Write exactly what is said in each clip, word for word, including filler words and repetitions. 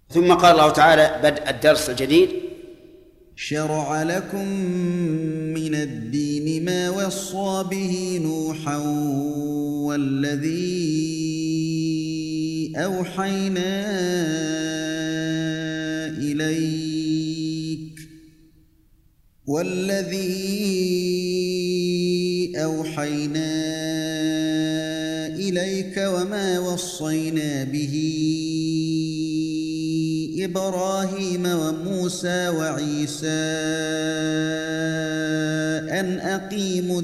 ثم قال الله تعالى بدء الدرس الجديد: شرع لكم من الدين ما وصى به نوحا والذي أوحينا إليك والذي أوحينا إليك وما وصينا به إبراهيم وموسى وعيسى أن أقيموا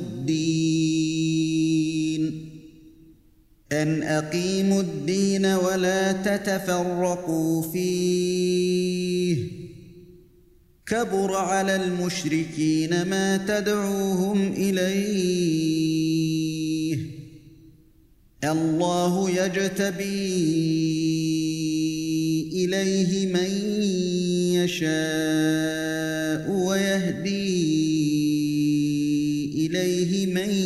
الدين أن أقيموا الدين ولا تتفرقوا فيه كبر على المشركين ما تدعوهم إليه الله يجتبي إليه من يشاء ويهدي إليه من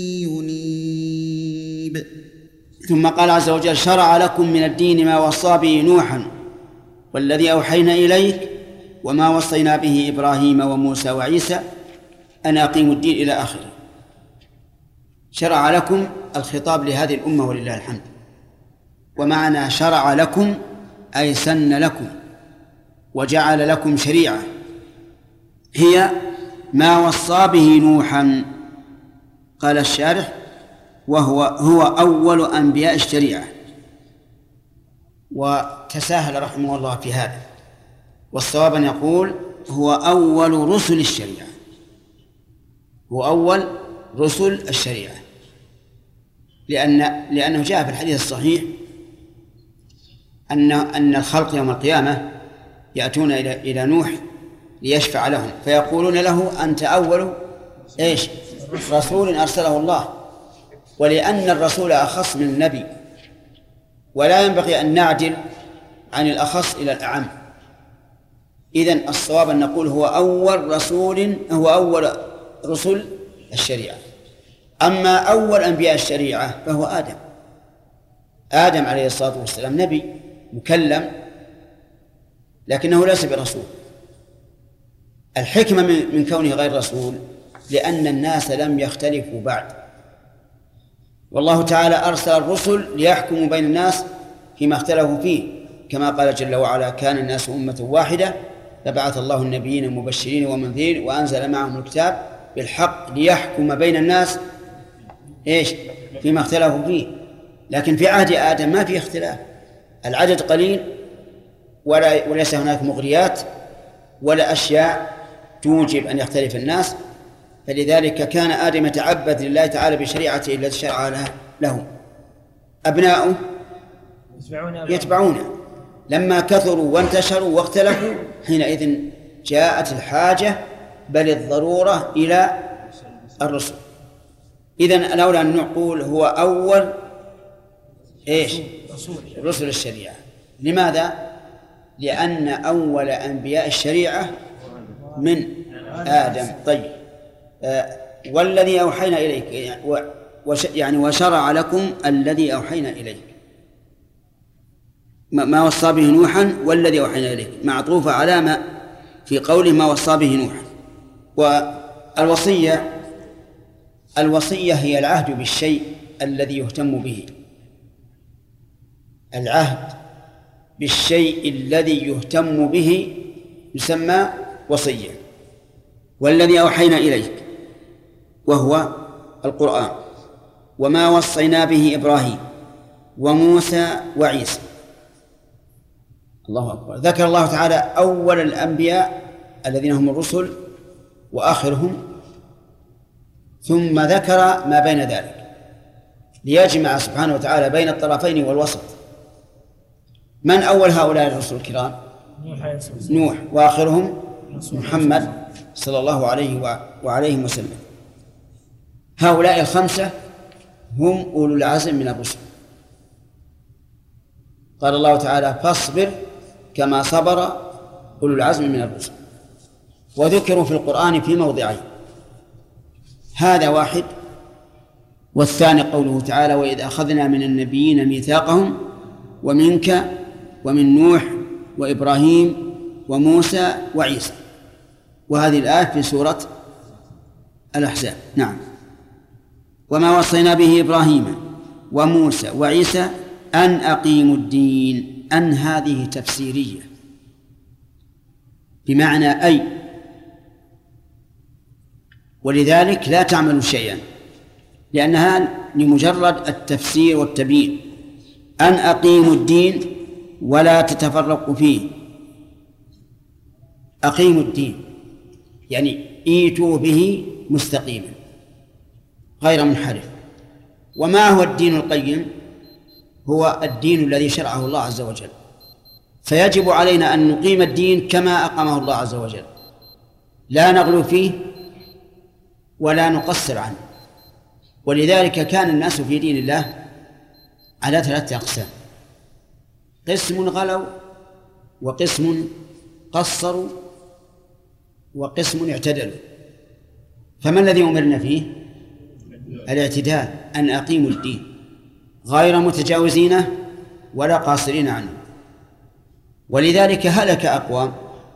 ينيب. ثم قال عز وجل: شرع لكم من الدين ما وصى به نوحا والذي أوحينا إليك وما وصينا به إبراهيم وموسى وعيسى أن أقيموا الدين إلى آخره. شرع لكم الخطاب لهذه الأمة ولله الحمد، ومعنى شرع لكم أي سن لكم وجعل لكم شريعة هي ما وصى به نوحا. قال الشارح: وهو هو أول أنبياء الشريعة. وتساهل رحمه الله في هذا، والصواب أن يقول هو أول رسل الشريعة، هو أول رسل الشريعة، لأن لأنه جاء في الحديث الصحيح أن أن الخلق يوم القيامة يأتون إلى إلى نوح ليشفع لهم فيقولون له: أنت أول إيش رسول أرسله الله. ولأن الرسول أخص من النبي، ولا ينبغي أن نعدل عن الأخص إلى الأعم. إذن الصواب أن نقول هو أول رسول، هو أول رسل الشريعة. أما أول أنبياء الشريعة فهو آدم. آدم عليه الصلاة والسلام نبي مكلم، لكنه ليس برسول. الحكمة من كونه غير رسول لأن الناس لم يختلفوا بعد، والله تعالى أرسل الرسل ليحكموا بين الناس فيما اختلفوا فيه، كما قال جل وعلا: كان الناس أمة واحدة فبعث الله النبيين مبشرين ومنذرين وأنزل معهم الكتاب بالحق ليحكم بين الناس إيش فيما اختلفوا فيه. لكن في عهد آدم ما في اختلاف، العدد قليل ولا وليس هناك مغريات ولا أشياء توجب أن يختلف الناس، فلذلك كان آدم يتعبد لله تعالى بشريعته التي شرع له. أبناؤه يتبعونه. لما كثروا وانتشروا واختلفوا حينئذ جاءت الحاجة بل الضرورة إلى الرسل. إذن الأولى أن نقول هو أول إيش رسل الشريعة. لماذا؟ لأن أول أنبياء الشريعة من آدم. طيب، آه والذي أوحينا إليك يعني وشرع لكم الذي أوحينا إليك ما وصى به نوحا والذي أوحينا إليك، معطوفة على ما في قوله ما وصى به نوحا. والوصية الوصية هي العهد بالشيء الذي يهتم به، العهد بالشيء الذي يهتم به يسمى وصية. والذي أوحينا إليك وهو القرآن وما وصينا به إبراهيم وموسى وعيسى. الله أكبر. ذكر الله تعالى أول الأنبياء الذين هم الرسل وآخرهم، ثم ذكر ما بين ذلك ليجمع سبحانه وتعالى بين الطرفين والوسط. من أول هؤلاء الرسل الكرام؟ نوح، وآخرهم محمد صلى الله عليه وعليه وسلم. هؤلاء الخمسة هم أولو العزم من الرسل. قال الله تعالى: فاصبر كما صبر أولو العزم من الرسل. وذكروا في القرآن في موضعين، هذا واحد، والثاني قوله تعالى: وإذ أخذنا من النبيين ميثاقهم ومنك ومن نوح وإبراهيم وموسى وعيسى، وهذه الآية في سورة الأحزاب. نعم. وما وصينا به إبراهيم وموسى وعيسى أن أقيموا الدين، أن هذه تفسيرية بمعنى أي، ولذلك لا تعملوا شيئا، لأنها لمجرد التفسير والتبيين. أن أقيموا الدين ولا تتفرقوا فيه. أقيموا الدين يعني ايتوا به مستقيما غير منحرف. وما هو الدين القيم؟ هو الدين الذي شرعه الله عز وجل، فيجب علينا أن نقيم الدين كما أقامه الله عز وجل، لا نغلو فيه ولا نقصر عنه. ولذلك كان الناس في دين الله على ثلاثة أقسام: قسم غلوا، وقسم قصروا، وقسم اعتدلوا. فما الذي أمرنا فيه؟ الاعتدال، أن أقيموا الدين غير متجاوزين ولا قاصرين عنه. ولذلك هلك أقوام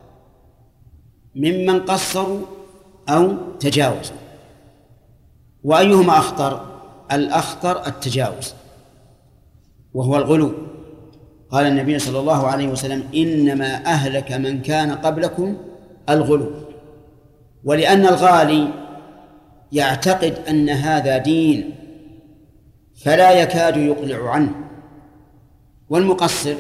ممن قصروا أو تجاوزوا. وأيهما أخطر؟ الأخطر التجاوز، وهو الغلو. قال النبي صلى الله عليه وسلم: إنما أهلك من كان قبلكم الغلو. ولأن الغالي يعتقد أن هذا دين فلا يكاد يقلع عنه، والمقصر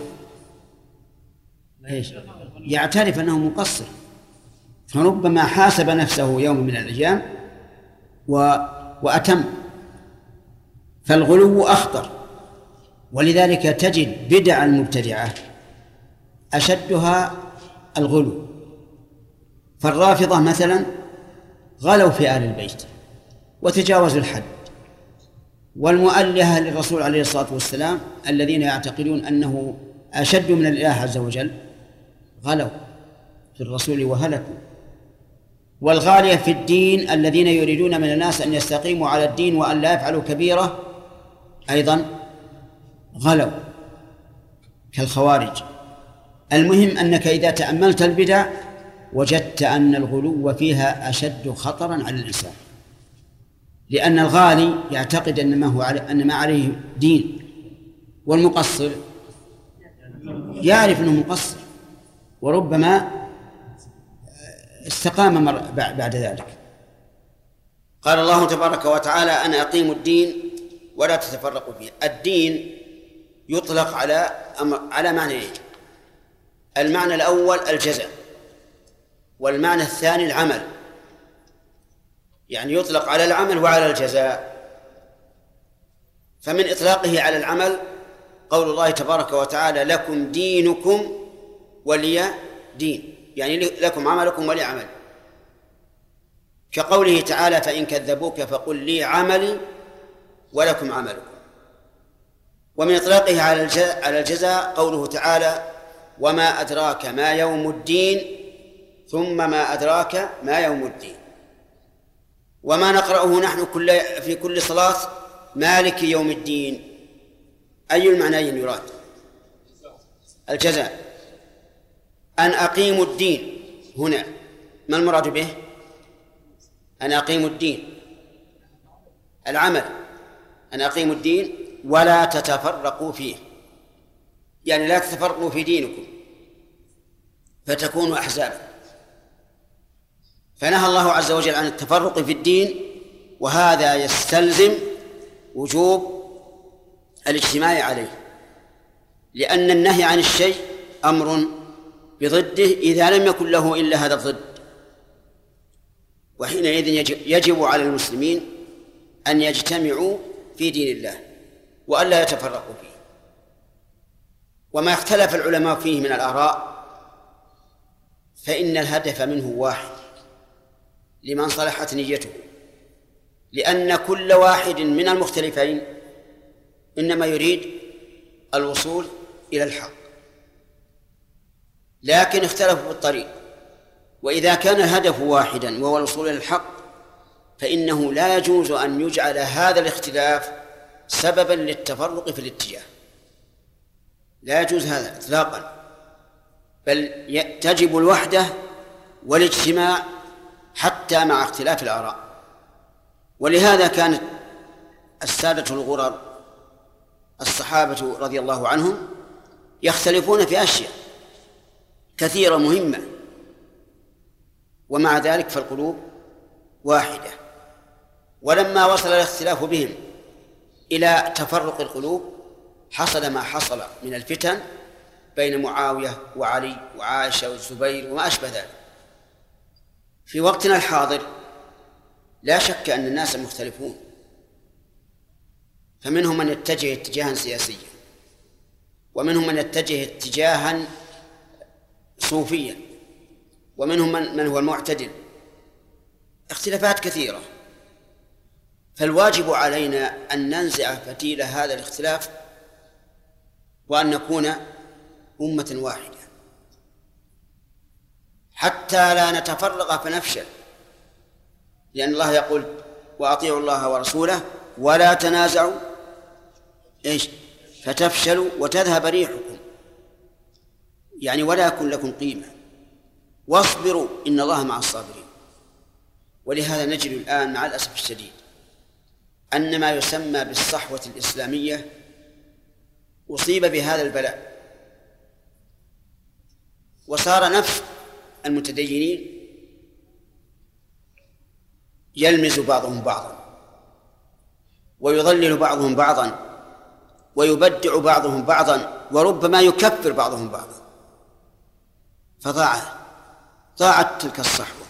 إيش؟ يعترف أنه مقصر، فربما حاسب نفسه يوم من الأيام و... وأتم. فالغلو أخطر. ولذلك تجد بدع المبتدعة أشدها الغلو. فالرافضة مثلا غلوا في آل البيت وتجاوزوا الحد، والمؤلهة للرسول عليه الصلاة والسلام الذين يعتقدون أنه أشد من الإله عز وجل غلوا في الرسول وهلكوا. والغالية في الدين الذين يريدون من الناس أن يستقيموا على الدين وأن لا يفعلوا كبيرة أيضا غلوا كالخوارج. المهم أنك إذا تأملت البدع وجدت أن الغلو فيها أشد خطرا على الإنسان، لأن الغالي يعتقد أن ما هو عليه أن ما عليه دين، والمقصر يعرف أنه مقصر وربما استقام بعد ذلك. قال الله تبارك وتعالى: أن أقيموا الدين ولا تتفرقوا فيه. الدين يطلق على على معنيين: المعنى الأول الجزاء، والمعنى الثاني العمل، يعني يطلق على العمل وعلى الجزاء. فمن إطلاقه على العمل قول الله تبارك وتعالى: لكم دينكم ولي دين، يعني لكم عملكم ولي عمل. كقوله تعالى: فإن كذبوك فقل لي عملي ولكم عملكم. ومن إطلاقه على الجزاء قوله تعالى: وما أدراك ما يوم الدين ثم ما أدراك ما يوم الدين. وما نقرأه نحن كل في كل صلاة: مالك يوم الدين، أي المعنيين يراد؟ الجزاء. أن أقيموا الدين هنا ما المراد به؟ أن أقيموا الدين العمل، أن أقيموا الدين ولا تتفرقوا فيه، يعني لا تتفرقوا في دينكم فتكونوا أحزابا. فنهى الله عز وجل عن التفرق في الدين، وهذا يستلزم وجوب الاجتماع عليه، لأن النهي عن الشيء أمر بضده إذا لم يكن له إلا هذا الضد. وحينئذ يجب على المسلمين أن يجتمعوا في دين الله وأن لا يتفرقوا فيه. وما اختلف العلماء فيه من الآراء فإن الهدف منه واحد لمن صلحت نيته، لأن كل واحد من المختلفين إنما يريد الوصول إلى الحق، لكن اختلفوا في الطريق. وإذا كان الهدف واحدا وهو الوصول إلى الحق فإنه لا يجوز أن يجعل هذا الاختلاف سببا للتفرق في الاتجاه، لا يجوز هذا إطلاقا. بل تجب الوحدة والاجتماع حتى مع اختلاف الآراء. ولهذا كانت السادة الغرر الصحابة رضي الله عنهم يختلفون في أشياء كثيرة مهمة، ومع ذلك فالقلوب واحدة. ولما وصل الاختلاف بهم إلى تفرق القلوب حصل ما حصل من الفتن بين معاوية وعلي وعائشة والزبير وما أشبه ذلك. في وقتنا الحاضر لا شك أن الناس مختلفون، فمنهم من يتجه اتجاها سياسيا، ومنهم من يتجه اتجاها صوفيا، ومنهم من هو المعتدل، اختلافات كثيرة. فالواجب علينا أن ننزع فتيل هذا الاختلاف وأن نكون أمة واحدة حتى لا نتفرق فنفشل، لأن الله يقول وأطيعوا الله ورسوله ولا تنازعوا إيش فتفشلوا وتذهب ريحكم، يعني ولا يكن لكم قيمة، واصبروا إن الله مع الصابرين. ولهذا نجد الآن مع الأسف الشديد أن ما يسمى بالصحوة الإسلامية أصيب بهذا البلاء، وصار نفس المتدينين يلمز بعضهم بعضا ويضلل بعضهم بعضا ويبدع بعضهم بعضا وربما يكفر بعضهم بعضا، فضاعت ضاعت تلك الصحوة.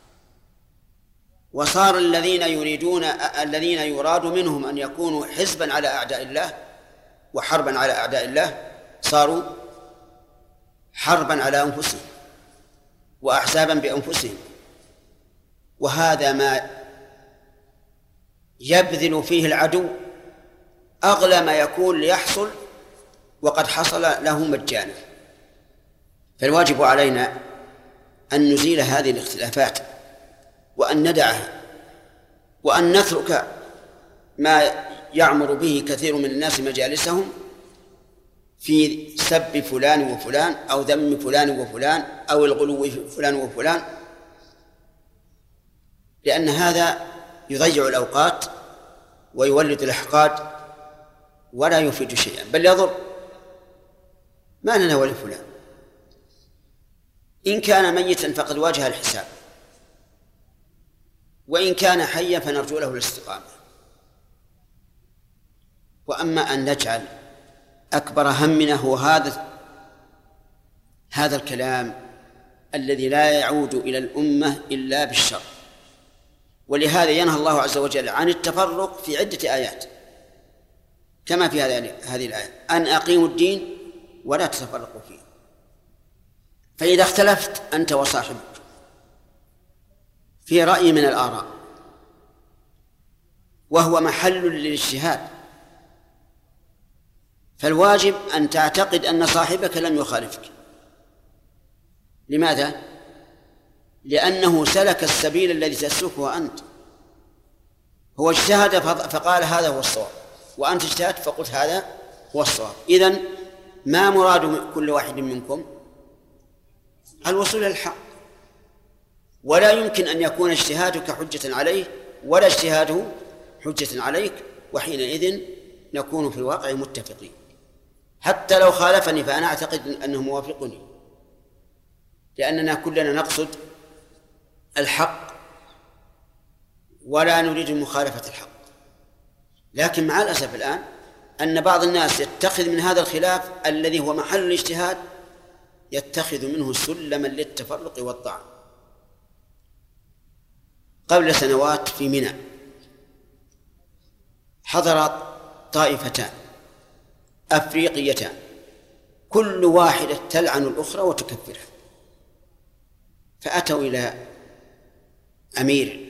وصار الذين يريدون الذين يراد منهم أن يكونوا حزبا على أعداء الله وحربا على أعداء الله صاروا حربا على أنفسهم وأحزابا بأنفسهم، وهذا ما يبذل فيه العدو أغلى ما يكون ليحصل وقد حصل له مجانا. فالواجب علينا أن نزيل هذه الاختلافات وأن ندعها وأن نترك ما يعمر به كثير من الناس مجالسهم في سب فلان وفلان أو ذم فلان وفلان أو الغلو في فلان وفلان، لأن هذا يضيع الأوقات ويولد الإحقاد ولا يفيد شيئا بل يضر. ما لنا ولفلان، إن كان ميتا فقد واجه الحساب، وإن كان حيا فنرجو له الاستقامة. وأما أن نجعل أكبر همنا هو هذا هذا الكلام الذي لا يعود إلى الأمة إلا بالشر، ولهذا ينهى الله عز وجل عن التفرق في عدة آيات كما في هذه الآية أن أقيموا الدين ولا تتفرقوا فيه. فإذا اختلفت أنت وصاحبك في رأي من الآراء وهو محل للاجتهاد، فالواجب أن تعتقد أن صاحبك لم يخالفك. لماذا؟ لأنه سلك السبيل الذي تسلكه أنت، هو اجتهد فقال هذا هو الصواب، وأنت اجتهدت فقلت هذا هو الصواب. إذن ما مراد كل واحد منكم؟ الوصول إلى الحق، ولا يمكن أن يكون اجتهادك حجة عليه ولا اجتهاده حجة عليك، وحينئذ نكون في الواقع متفقين. حتى لو خالفني فأنا أعتقد أنه موافقني، لأننا كلنا نقصد الحق ولا نريد مخالفة الحق. لكن مع الأسف الآن أن بعض الناس يتخذ من هذا الخلاف الذي هو محل الاجتهاد يتخذ منه سلما للتفرق والطعن. قبل سنوات في منى حضرت طائفتان أفريقيتان كل واحدة تلعن الأخرى وتكفرها، فأتوا إلى أمير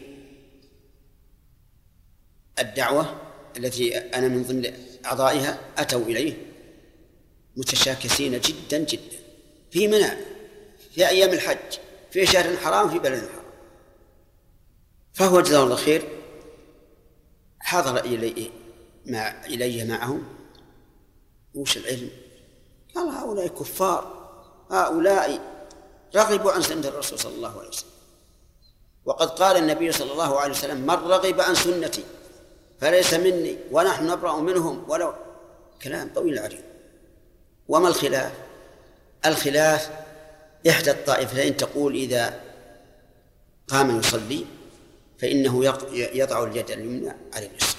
الدعوة التي أنا من ضمن أعضائها، أتوا إليه متشاكسين جدا جدا في منى في أيام الحج في شهر حرام في بلد حرام. فهو جزاه الله خير حضر إلي مع إلي معهم. وش العلم؟ قال هؤلاء كفار هؤلاء رغبوا عن سنة الرسول صلى الله عليه وسلم، وقد قال النبي صلى الله عليه وسلم: من رغب عن سنتي فليس مني ونحن نبرأ منهم ولو. كلام طويل عريض. وما الخلاف؟ الخلاف إحدى الطائفتين تقول إذا قام يصلي فإنه يضع اليد اليمنى على اليسرى،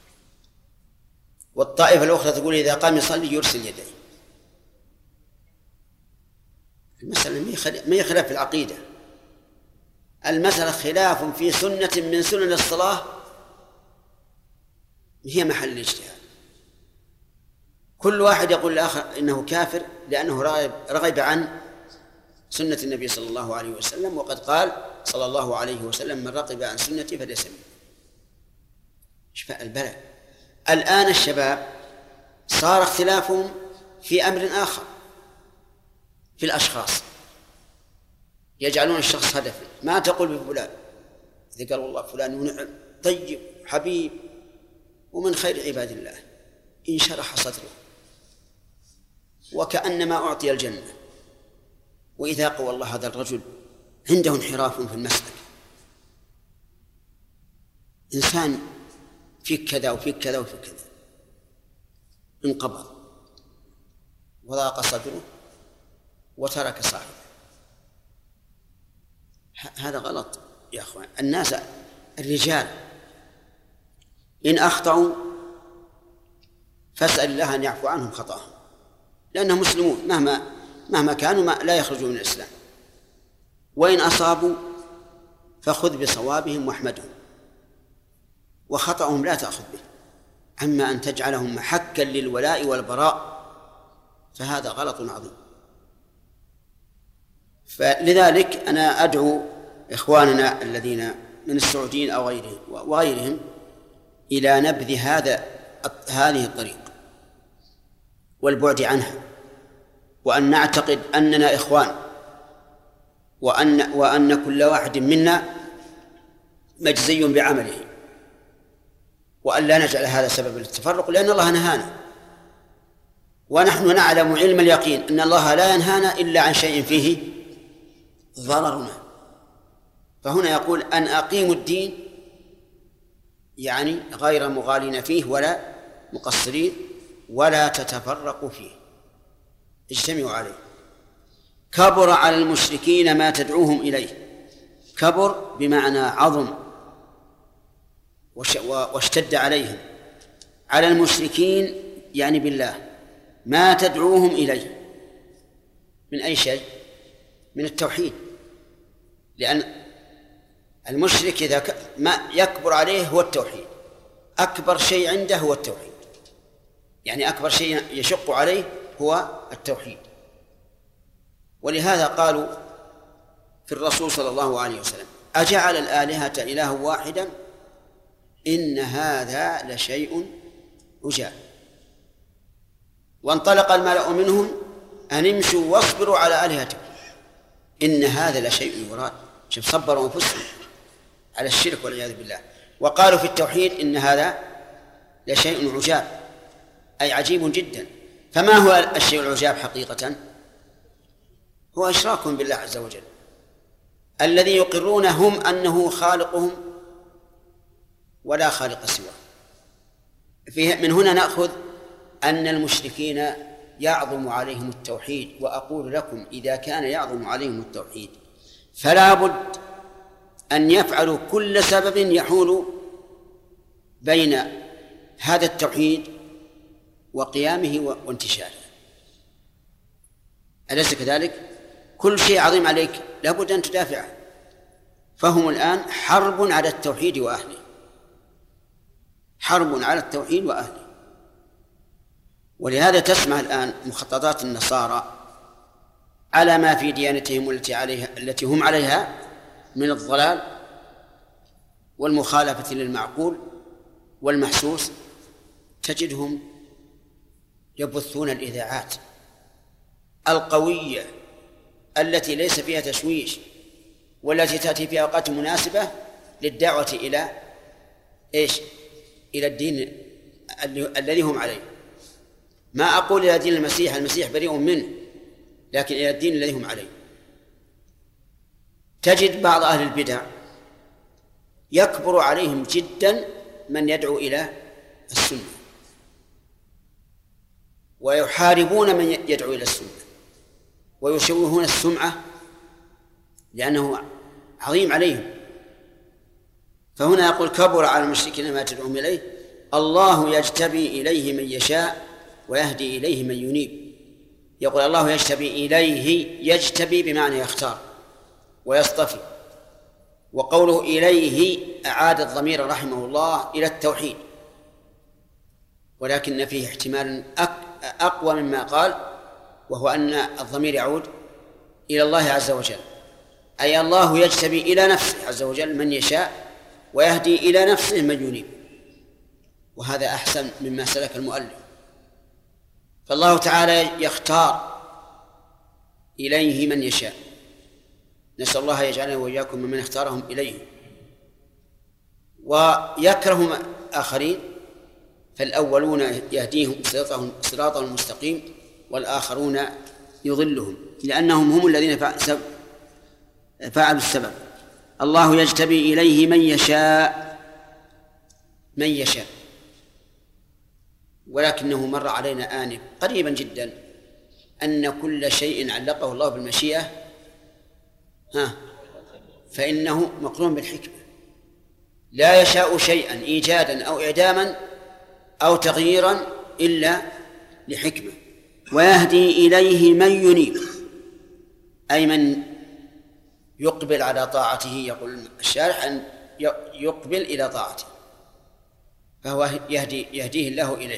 والطائفة الأخرى تقول إذا قام يصلي يرسل يديه. المسألة ما هي خلاف في العقيدة، المسألة خلاف في سنة من سنن الصلاة هي محل الاجتهاد. كل واحد يقول الآخر إنه كافر لأنه رغب عن سنة النبي صلى الله عليه وسلم، وقد قال صلى الله عليه وسلم: من رغب عن سنتي فليس مني. شفاء البلاء. الآن الشباب صار اختلافهم في أمر آخر، في الأشخاص، يجعلون الشخص هدفا. ما تقول بفلان، إذا قال والله فلان نعم طيب حبيب ومن خير عباد الله، إن شرح صدره وكأنما أعطي الجنة، وإذا قال والله هذا الرجل عنده انحراف في المسلك، إنسان فيك كذا وفيك كذا وفيك كذا، انقبض وضاق صدره وترك صاحبه. هذا غلط يا أخوان. الناس الرجال إن أخطأوا فاسأل الله أن يعفو عنهم خطأهم، لأنهم مسلمون مهما مهما كانوا ما لا يخرجوا من الإسلام. وإن أصابوا فخذ بصوابهم واحمدهم، وخطأهم لا تأخذ به. أما أن تجعلهم محكا للولاء والبراء فهذا غلط عظيم. فلذلك أنا أدعو إخواننا الذين من السعوديين أو غيرهم وغيرهم إلى نبذ هذا هذه الطريق والبعد عنها، وأن نعتقد أننا إخوان، وأن وأن كل واحد منا مجزي بعمله، وأن لا نجعل هذا سبب للتفرق، لأن الله نهانا، ونحن نعلم علم اليقين أن الله لا ينهانا إلا عن شيء فيه ضررنا. فهنا يقول أن أقيموا الدين، يعني غير مغالين فيه ولا مقصرين، ولا تتفرقوا فيه، اجتمعوا عليه. كبر على المشركين ما تدعوهم إليه. كبر بمعنى عظم واشتد عليهم. على المشركين يعني بالله، ما تدعوهم إليه من أي شيء؟ من التوحيد، لأن المشرك إذا ما يكبر عليه هو التوحيد، أكبر شيء عنده هو التوحيد، يعني أكبر شيء يشق عليه هو التوحيد. ولهذا قالوا في الرسول صلى الله عليه وسلم: أجعل الآلهة إله واحدا إن هذا لشيء عجاب. وانطلق الملأ منهم أن امشوا واصبروا على آلهتكم إن هذا لشيء يراد. شوف، صبروا أنفسهم على الشرك والعياذ بالله. وقالوا في التوحيد إن هذا لشيء عجاب، أي عجيب جدا. فما هو الشيء العجاب حقيقة؟ هو إشراكهم بالله عز وجل، الذي يقرون هم أنه خالقهم ولا خالق سواه. فيه من هنا نأخذ أن المشركين يعظم عليهم التوحيد. وأقول لكم إذا كان يعظم عليهم التوحيد فلا بد أن يفعلوا كل سبب يحول بين هذا التوحيد وقيامه وانتشاره. أليس كذلك؟ كل شيء عظيم عليك لا بد أن تدافعه. فهم الآن حرب على التوحيد وأهله، حرب على التوحيد وأهله. ولهذا تسمع الآن مخططات النصارى على ما في ديانتهم التي عليها التي هم عليها من الضلال والمخالفة للمعقول والمحسوس. تجدهم يبثون الإذاعات القوية التي ليس فيها تشويش، والتي تأتي في أوقات مناسبة للدعوة إلى إيش؟ إلى الدين الذي هم عليه. ما أقول إلى دين المسيح، المسيح بريء منه، لكن إلى الدين الذي هم عليه. تجد بعض أهل البدع يكبر عليهم جدا من يدعو إلى السنة، ويحاربون من يدعو إلى السنة، ويشوهون السمعة لأنه عظيم عليهم. فهنا يقول كبر على المشركين ما تدعوهم إليه، الله يجتبي إليه من يشاء ويهدي إليه من ينيب. يقول الله يجتبي إليه، يجتبي بمعنى يختار ويصطفي. وقوله إليه أعاد الضمير رحمه الله إلى التوحيد، ولكن فيه احتمال أقوى مما قال، وهو أن الضمير يعود إلى الله عز وجل، أي الله يجتبي إلى نفسه عز وجل من يشاء ويهدي إلى نفسه من ينيب، وهذا أحسن مما سلك المؤلف. فالله تعالى يختار إليه من يشاء، نسأل الله يجعلنا وإياكم ممن اختارهم إليه، ويكره آخرين، فالأولون يهديهم صراطهم المستقيم والآخرون يضلهم، لأنهم هم الذين فعلوا السبب. الله يجتبي إليه من يشاء، من يشاء، ولكنه مر علينا آنف قريبا جدا أن كل شيء علقه الله بالمشيئة ها فإنه مقرون بالحكمة، لا يشاء شيئا إيجادا أو إعداما أو تغييرا إلا لحكمة. ويهدي إليه من ينيب، أي من يقبل على طاعته، يقول الشارح أن يقبل إلى طاعته، فهو يهدي يهديه الله إليه.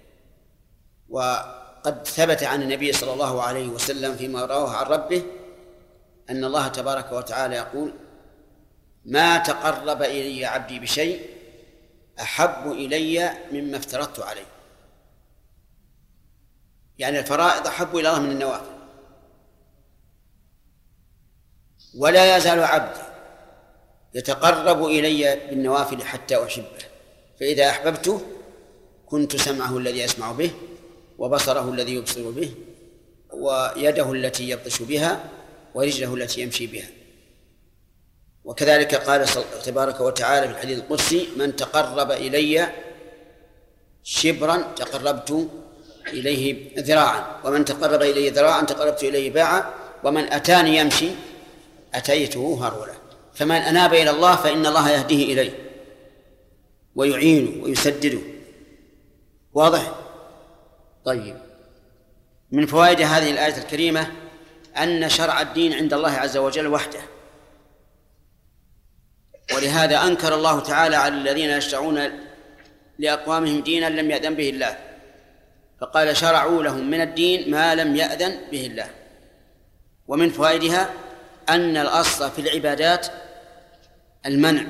وقد ثبت عن النبي صلى الله عليه وسلم فيما رواه عن ربه أن الله تبارك وتعالى يقول: ما تقرب إلي عبدي بشيء أحب إلي مما افترضت عليه. يعني الفرائض أحب إلى الله من النوافل. ولا يزال عبدي يتقرب إلي بالنوافل حتى أحبه، فإذا أحببته كنت سمعه الذي يسمع به، وبصره الذي يبصر به، ويده التي يبطش بها، ورجله التي يمشي بها. وكذلك قال تبارك وتعالى في الحديث القدسي: من تقرب إلي شبرا تقربت إليه ذراعا، ومن تقرب إلي ذراعا تقربت إليه باعا، ومن أتاني يمشي أتيته هرولا. فمن أناب إلى الله فإن الله يهديه إليه ويعينه ويسدده. واضح؟ طيب، من فوائد هذه الآية الكريمة أن شرع الدين عند الله عز وجل وحده، ولهذا أنكر الله تعالى على الذين يشرعون لأقوامهم دينا لم يأذن به الله، فقال: شرعوا لهم من الدين ما لم يأذن به الله. ومن فوائدها أن الأصل في العبادات المنع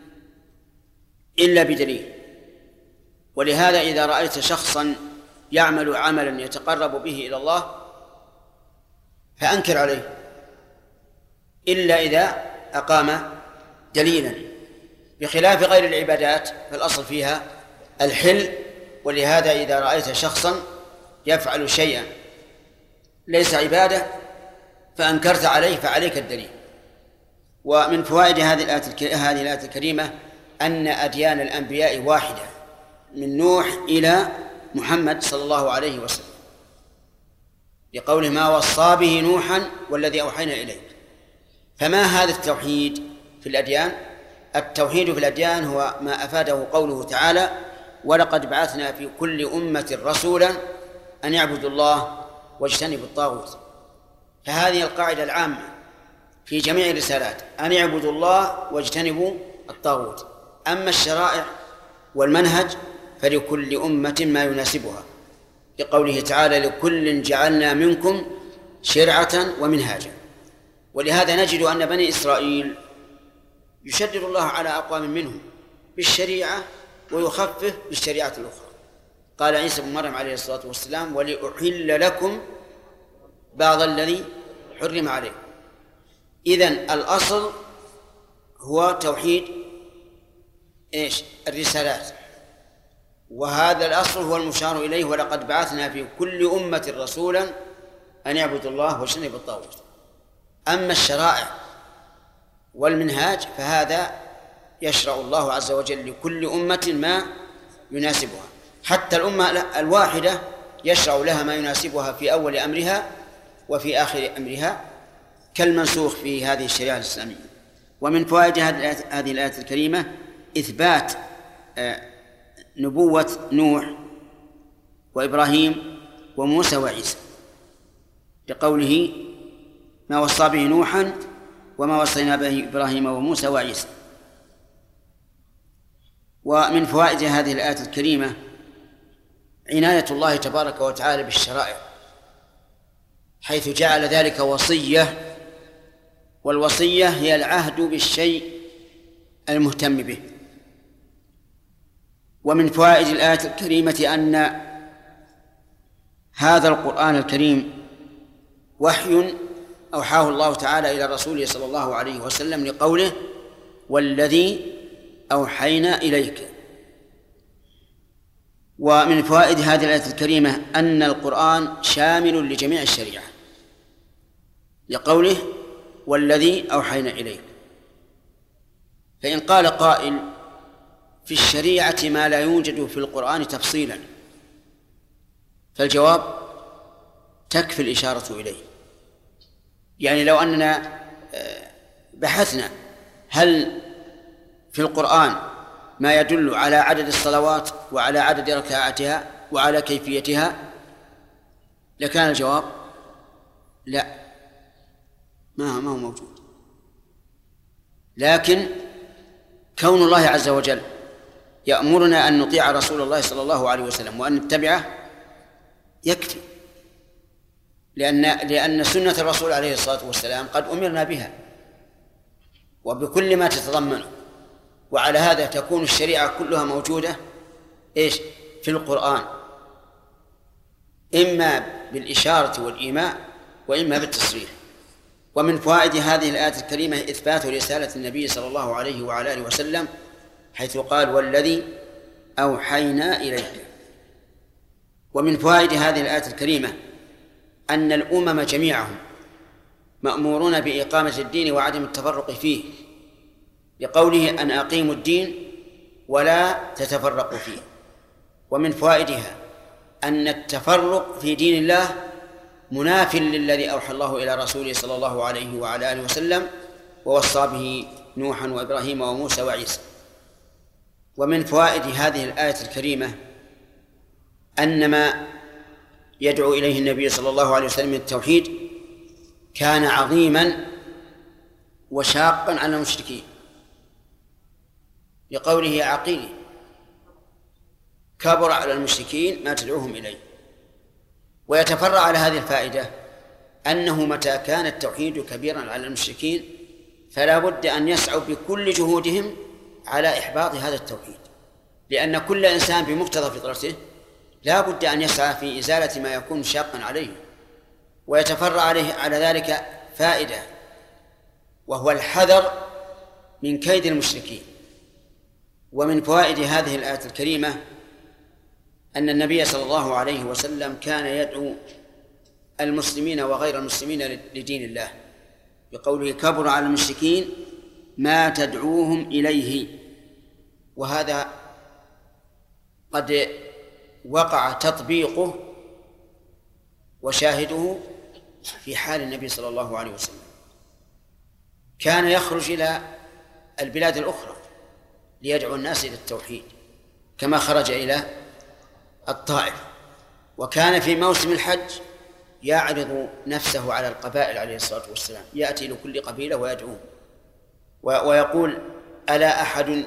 إلا بدليل، ولهذا إذا رأيت شخصا يعمل عملا يتقرب به إلى الله فأنكر عليه إلا إذا أقام دليلا، بخلاف غير العبادات فالأصل فيها الحل. ولهذا إذا رأيت شخصا يفعل شيئا ليس عبادة فأنكرت عليه فعليك الدليل. ومن فوائد هذه الآية هذه الآية الكريمة أن أديان الأنبياء واحدة من نوح إلى محمد صلى الله عليه وسلم، لقوله: ما وصى به نوحا والذي أوحينا إليك. فما هذا التوحيد في الأديان؟ التوحيد في الأديان هو ما أفاده قوله تعالى: ولقد بعثنا في كل أمة رسولا أن يعبدوا الله واجتنبوا الطاغوت. فهذه القاعدة العامة في جميع الرسالات: أن يعبدوا الله واجتنبوا الطاغوت. أما الشرائع والمنهج فلكل أمة ما يناسبها، لقوله تعالى: لكل جعلنا منكم شرعة ومنهاجا. ولهذا نجد أن بني إسرائيل يشدد الله على أقوام منهم بالشريعة ويخفف بالشريعة الأخرى. قال عيسى بن مريم عليه الصلاة والسلام: ولأحل لكم بعض الذي حرم عليكم. إذن الأصل هو توحيد إيش؟ الرسالات، وهذا الأصل هو المشار إليه: ولقد بعثنا في كل أمة رسولا أن يعبدوا الله واجتنبوا الطاغوت. أما الشرائع والمنهاج فهذا يشرع الله عز وجل لكل أمة ما يناسبها، حتى الأمة الواحدة يشرع لها ما يناسبها في أول أمرها وفي آخر أمرها كالمنسوخ في هذه الشريعة الإسلامية. ومن فوائد هذه الآية الكريمة إثبات نبوة نوح وإبراهيم وموسى وعيسى، بقوله ما وصى به نوحا وما وصينا به إبراهيم وموسى وعيسى. ومن فوائد هذه الآية الكريمة عناية الله تبارك وتعالى بالشرائع، حيث جعل ذلك وصية، والوصية هي العهد بالشيء المهتم به. ومن فوائد الآية الكريمة أن هذا القرآن الكريم وحي أوحاه الله تعالى إلى رسوله صلى الله عليه وسلم لقوله والذي أوحينا إليك. ومن فوائد هذه الآية الكريمة أن القرآن شامل لجميع الشريعة لقوله والذي أوحينا إليك. فإن قال قائل في الشريعة ما لا يوجد في القرآن تفصيلا، فالجواب تكفي الإشارة إليه. يعني لو أننا بحثنا هل في القرآن ما يدل على عدد الصلوات وعلى عدد ركعاتها وعلى كيفيتها لكان الجواب لا، ما ما هو موجود. لكن كون الله عز وجل يأمرنا أن نطيع رسول الله صلى الله عليه وسلم وأن نتبعه يكفي، لأن لأن سنة الرسول عليه الصلاة والسلام قد أمرنا بها وبكل ما تتضمنه. وعلى هذا تكون الشريعة كلها موجودة إيش في القرآن، إما بالإشارة والإيماء وإما بالتصريح. ومن فوائد هذه الآية الكريمة إثبات رسالة النبي صلى الله عليه وعلى آله وسلم، حيث قال والذي أوحينا إليك. ومن فوائد هذه الآية الكريمة أن الأمم جميعهم مأمورون بإقامة الدين وعدم التفرق فيه، لقوله أن أقيموا الدين ولا تتفرقوا فيه. ومن فوائدها أن التفرق في دين الله مناف للذي أوحى الله إلى رسوله صلى الله عليه وعلى آله وسلم ووصى به نوحا وإبراهيم وموسى وعيسى. ومن فوائد هذه الآية الكريمة أن ما يدعو إليه النبي صلى الله عليه وسلم من التوحيد كان عظيما وشاقا على المشركين، لقوله عقيل كبر على المشركين ما تدعوهم إليه. ويتفرع على هذه الفائدة أنه متى كان التوحيد كبيرا على المشركين فلا بد أن يسعوا بكل جهودهم على إحباط هذا التوحيد، لأن كل إنسان بمقتضى فطرته لا بد أن يسعى في إزالة ما يكون شاقا عليه. ويتفرع عليه على ذلك فائدة، وهو الحذر من كيد المشركين. ومن فوائد هذه الآية الكريمة أن النبي صلى الله عليه وسلم كان يدعو المسلمين وغير المسلمين لدين الله، بقوله كبر على المشركين ما تدعوهم إليه. وهذا قد وقع تطبيقه وشاهده في حال النبي صلى الله عليه وسلم، كان يخرج إلى البلاد الأخرى ليدعو الناس إلى التوحيد، كما خرج إلى الطائف. وكان في موسم الحج يعرض نفسه على القبائل عليه الصلاة والسلام، يأتي لكل قبيلة ويدعوه ويقول ألا أحد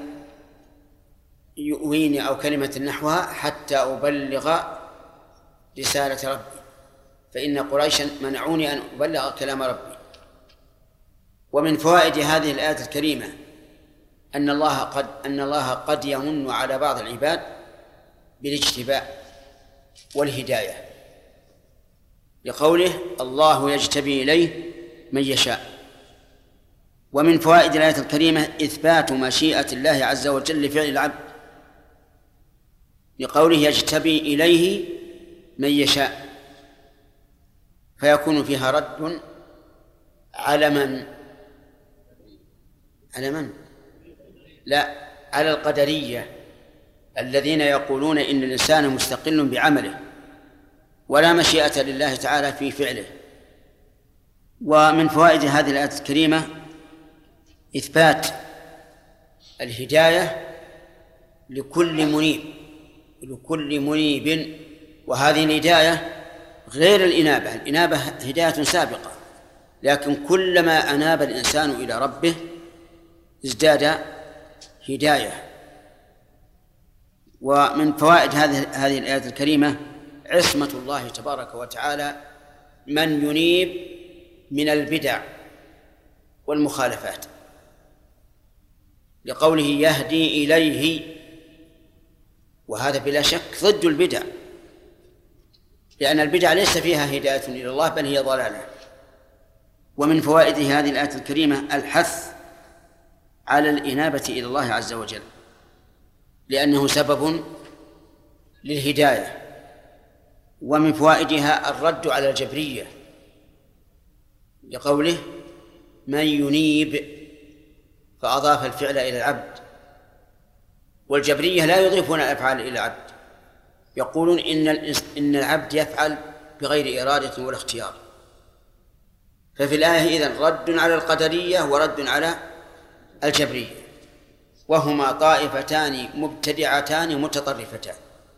يؤويني أو كلمة نحوها حتى أبلغ رسالة ربي، فإن قريشا منعوني أن أبلغ كلام ربي. ومن فوائد هذه الآية الكريمة أن الله قد أن الله قد يمن على بعض العباد بالاجتباء والهداية، لقوله الله يجتبي إليه من يشاء. ومن فوائد الآية الكريمة إثبات مشيئة الله عز وجل لفعل العبد، لقوله يجتبي إليه من يشاء، فيكون فيها رد على من على من لا على القدرية الذين يقولون إن الإنسان مستقل بعمله ولا مشيئة لله تعالى في فعله. ومن فوائد هذه الآية الكريمة إثبات الهداية لكل منيب لكل منيب وهذه الهداية غير الإنابة. الإنابة هداية سابقة، لكن كلما أناب الإنسان إلى ربه ازداد هداية. ومن فوائد هذه هذه الآية الكريمة عصمة الله تبارك وتعالى من ينيب من البدع والمخالفات، لقوله يهدي إليه، وهذا بلا شك ضد البدع، لأن البدع ليس فيها هداية إلى الله بل هي ضلالة. ومن فوائد هذه الآية الكريمة الحث على الإنابة إلى الله عز وجل، لأنه سبب للهداية. ومن فوائدها الرد على الجبرية، لقوله من ينيب، فأضاف الفعل إلى العبد، والجبرية لا يضيفون الأفعال إلى العبد، يقولون إن إن العبد يفعل بغير إرادة ولا اختيار. ففي الآية إذن رد على القدرية ورد على الجبرية، وهما طائفتان مبتدعتان متطرفتان.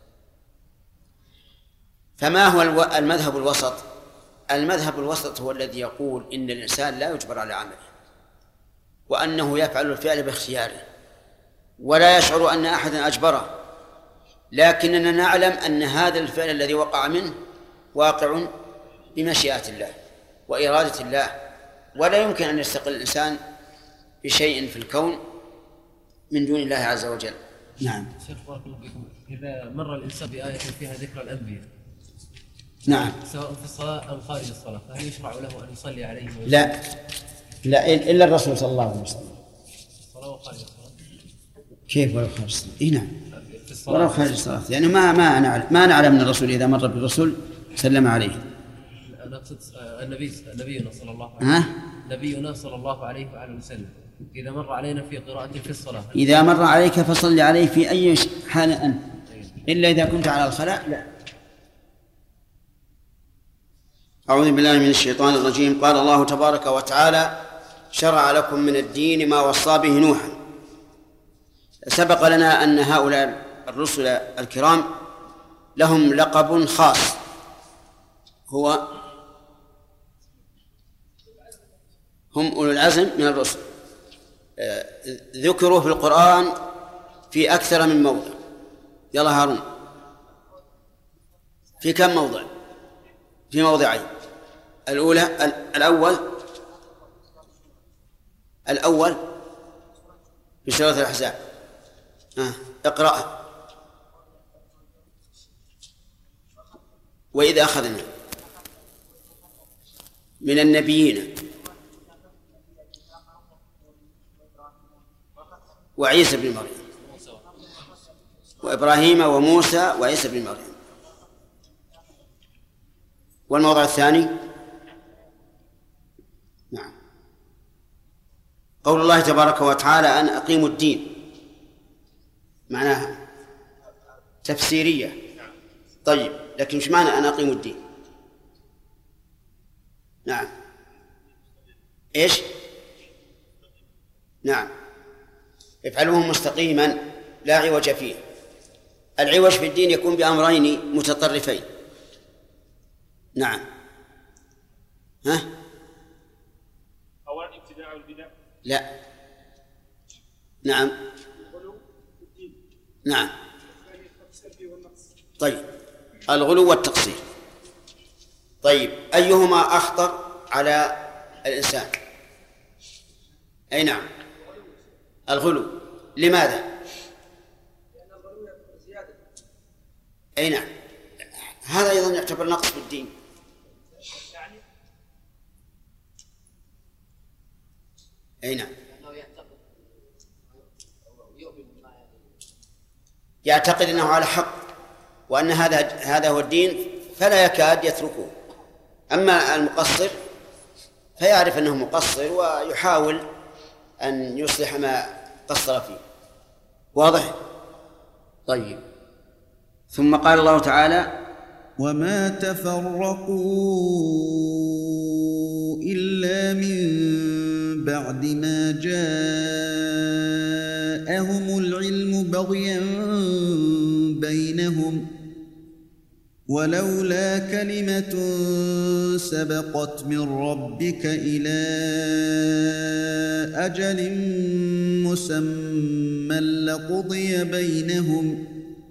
فما هو المذهب الوسط؟ المذهب الوسط هو الذي يقول إن الإنسان لا يجبر على عمله، وأنه يفعل الفعل باختياره ولا يشعر أن أحدا أجبره، لكننا نعلم أن هذا الفعل الذي وقع منه واقع بمشيئة الله وإرادة الله، ولا يمكن أن يستقل الإنسان بشيء في الكون من دون الله عز وجل. نعم. شيخ بارك الله فيكم، إذا مر الإنسان بآية فيها ذكر الأنبياء، نعم، سواء في الصلاة أو خارج الصلاة، فهل يشرع له أن يصلي عليه؟ لا لا إلا الرسول صلى الله عليه وسلم. الصلاة وخارج الصلاة كيف ولو خارج الصلاة؟ إيه نعم، ولو خارج الصلاة، يعني ما ما نعلم ما نعلم من الرسول إذا مر بالرسول سلم عليه. أنا أقصد النبي نبينا صلى الله عليه وسلم، نبينا صلى الله عليه وعلى وسلم إذا مر علينا في قراءة في الصلاة، إذا مر عليك فصل عليه في أي حال أنت، إلا إذا كنت على الخلاء لا. أعوذ بالله من الشيطان الرجيم. قال الله تبارك وتعالى شرع لكم من الدين ما وصى به نوحا. سبق لنا أن هؤلاء الرسل الكرام لهم لقب خاص، هو هم أولو العزم من الرسل، ذكروا في القرآن في أكثر من موضع. يلا هارون، في كم موضع؟ في موضعين. الأولى الأول الأول في سورة الأحزاب. آه. اقرأ. وإذا أخذنا من النبيين وعيسى بن مريم وإبراهيم وموسى وعيسى بن مريم. والموضع الثاني نعم قول الله تبارك وتعالى أن أقيموا الدين، معناها تفسيرية. طيب، لكن مش معنى أن أقيموا الدين؟ نعم إيش؟ نعم افعلوه مستقيما لا عوج فيه. العوج في الدين يكون بأمرين متطرفين. نعم. ها؟ أولا ابتداع البدع. لا. نعم. نعم. طيب، الغلو والتقصير. طيب، أيهما أخطر على الإنسان؟ أي نعم، الغلو. لماذا؟ لأن الغلو يعتبر زيادة. أي نعم، هذا أيضا يعتبر نقص في الدين. يعني أي نعم، يعتقد أنه على حق وأن هذا هذا هو الدين فلا يكاد يتركه. أما المقصر فيعرف أنه مقصر ويحاول أن يصلح ما قصر فيه. واضح؟ طيب. ثم قال الله تعالى: وما تفرقوا إلا من بعد ما جاءهم العلم بغيا بينهم ولولا كلمة سبقت من ربك إلى أجل مسمى لقضي بينهم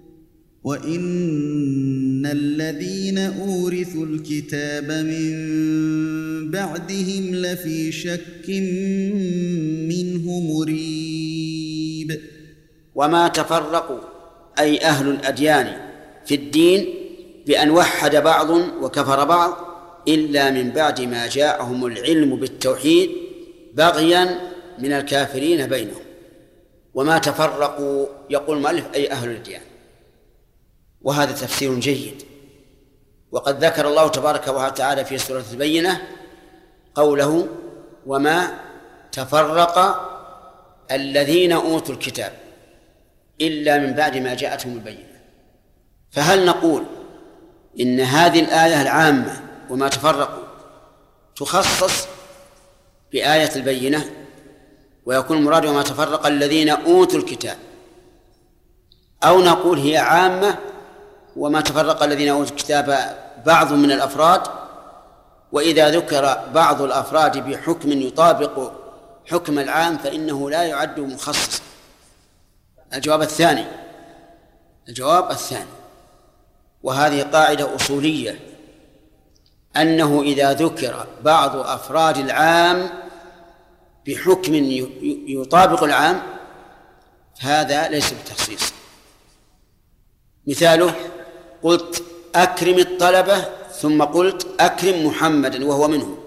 وإن الذين أورثوا الكتاب من بعدهم لفي شك منه مريب. وما تفرقوا أي أهل الأديان في الدين بأن وحد بعض وكفر بعض إلا من بعد ما جاءهم العلم بالتوحيد بغيا من الكافرين بينهم. وما تفرقوا يقول المؤلف أي أهل الأديان، وهذا تفسير جيد. وقد ذكر الله تبارك وتعالى في سورة البينة قوله: وما تفرق الذين أوتوا الكتاب إلا من بعد ما جاءتهم البينة. فهل نقول إن هذه الآية العامة وما تفرقوا تخصص بآية البينة ويكون المراد وما تفرق الذين أوتوا الكتاب، أو نقول هي عامة وما تفرق الذين أوتوا الكتاب بعض من الأفراد، وإذا ذكر بعض الأفراد بحكم يطابق حكم العام فإنه لا يعد مخصصا؟ الجواب الثاني الجواب الثاني وهذه قاعدة أصولية، أنه إذا ذكر بعض أفراد العام بحكم يطابق العام فهذا ليس بتخصيص. مثاله: قلت أكرم الطلبة ثم قلت أكرم محمدا وهو منهم.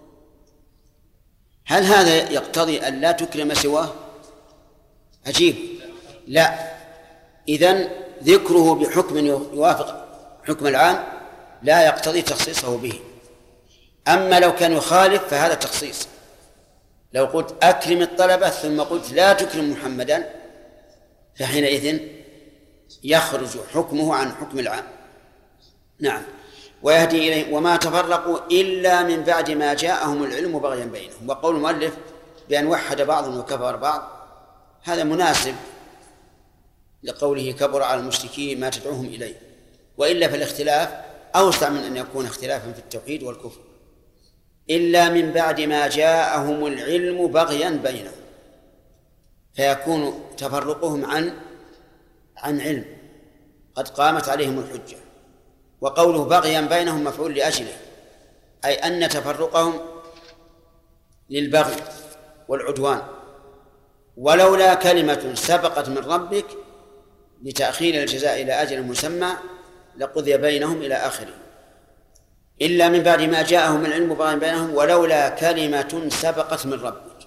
هل هذا يقتضي أن لا تكرم سواه؟ عجيب. لا، إذن ذكره بحكم يوافق حكم العام لا يقتضي تخصيصه به. أما لو كان يخالف فهذا تخصيص. لو قلت أكرم الطلبة ثم قلت لا تكرم محمدا فحينئذ يخرج حكمه عن حكم العام. نعم. ويهدي إليه وما تفرقوا إلا من بعد ما جاءهم العلم بغيا بينهم. وقول المؤلف بأن وحد بعض وكفر بعض هذا مناسب لقوله كبر على المشركين ما تدعوهم إليه، وإلا فالاختلاف أوسع من أن يكون اختلافا في التوحيد والكفر. إلا من بعد ما جاءهم العلم بغيا بينهم، فيكون تفرقهم عن عن علم قد قامت عليهم الحجة. وقوله بغيا بينهم مفعول لأجله، أي أن تفرقهم للبغي والعدوان. ولولا كلمة سبقت من ربك لتأخير الجزاء إلى أجل مسمى لقضي بينهم إلى آخره. إلا من بعد ما جاءهم العلم بغيا بينهم ولولا كلمة سبقت من ربك.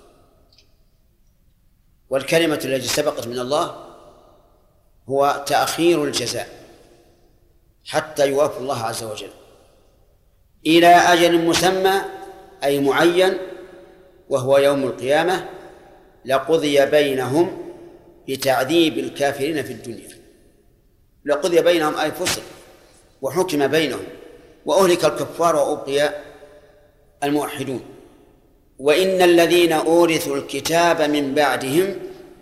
والكلمة التي سبقت من الله هو تأخير الجزاء حتى يوافي الله عز وجل إلى أجل مسمى أي معين وهو يوم القيامة لقضي بينهم بتعذيب الكافرين في الدنيا. لقضي بينهم أي فصل وحكم بينهم وأهلك الكفار وأبقي الموحدون. وإن الذين أورثوا الكتاب من بعدهم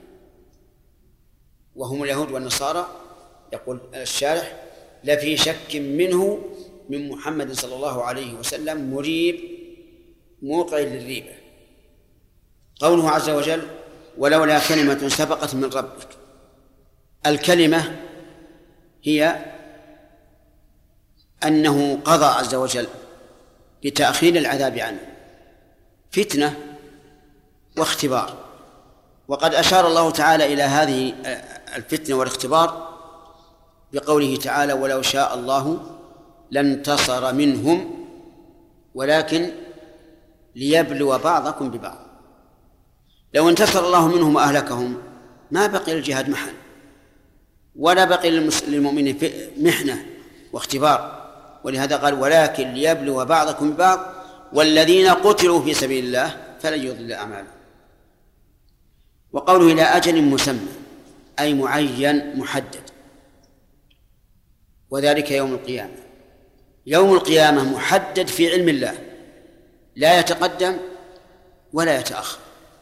وهم اليهود والنصارى يقول الشارح لفي شك منه من محمد صلى الله عليه وسلم مريب موقع للريبة. قوله عز وجل ولولا كلمة سبقت من ربك، الكلمة هي أنه قضى عز وجل بتأخير العذاب عنه فتنة واختبار. وقد أشار الله تعالى إلى هذه الفتنة والاختبار بقوله تعالى ولو شاء الله لانتصر منهم ولكن ليبلو بعضكم ببعض. لو انتصر الله منهم وأهلكهم ما بقي الجهاد محل ولا بقي للمؤمنين محنة واختبار، ولهذا قال ولكن ليبلو بعضكم ببعض والذين قتلوا في سبيل الله فلن يضل أعمالهم. وقوله إلى أجل مسمى أي معين محدد، وذلك يوم القيامة. يوم القيامة محدد في علم الله، لا يتقدم ولا يتأخر،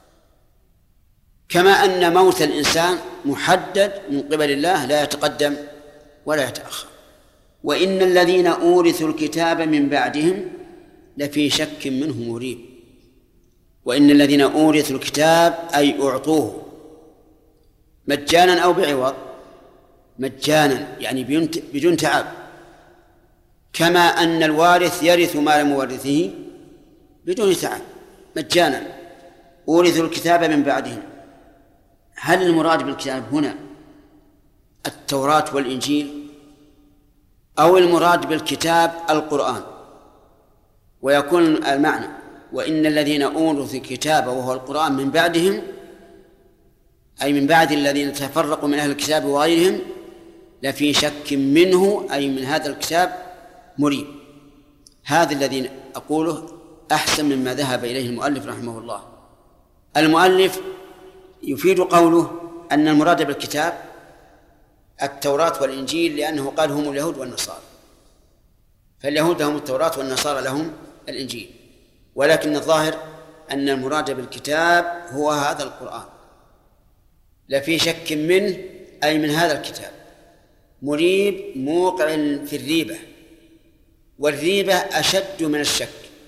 كما أن موت الإنسان محدد من قبل الله لا يتقدم ولا يتأخر. وإن الذين أورثوا الكتاب من بعدهم لفي شك منه مريب. وإن الذين أورثوا الكتاب أي أعطوه مجانا أو بعوض، مجانا يعني بدون تعب، كما أن الوارث يرث مال مورثه بدون تعب مجانا. أورثوا الكتاب من بعدهم، هل المراد بالكتاب هنا التوراة والإنجيل أو المراد بالكتاب القرآن؟ ويكون المعنى وإن الذين أورثوا الكتاب وهو القرآن من بعدهم أي من بعد الذين تفرقوا من أهل الكتاب وغيرهم لفي شك منه أي من هذا الكتاب مريب. هذا الذي أقوله أحسن مما ذهب إليه المؤلف رحمه الله. المؤلف يفيد قوله أن المراد بالكتاب التوراة والإنجيل، لأنه قال هم اليهود والنصارى، فاليهود لهم التوراة والنصارى لهم الإنجيل، ولكن الظاهر أن المراد بالكتاب هو هذا القرآن. لفي شك منه أي من هذا الكتاب، مريب موقع في الريبة، والريبة أشد من الشك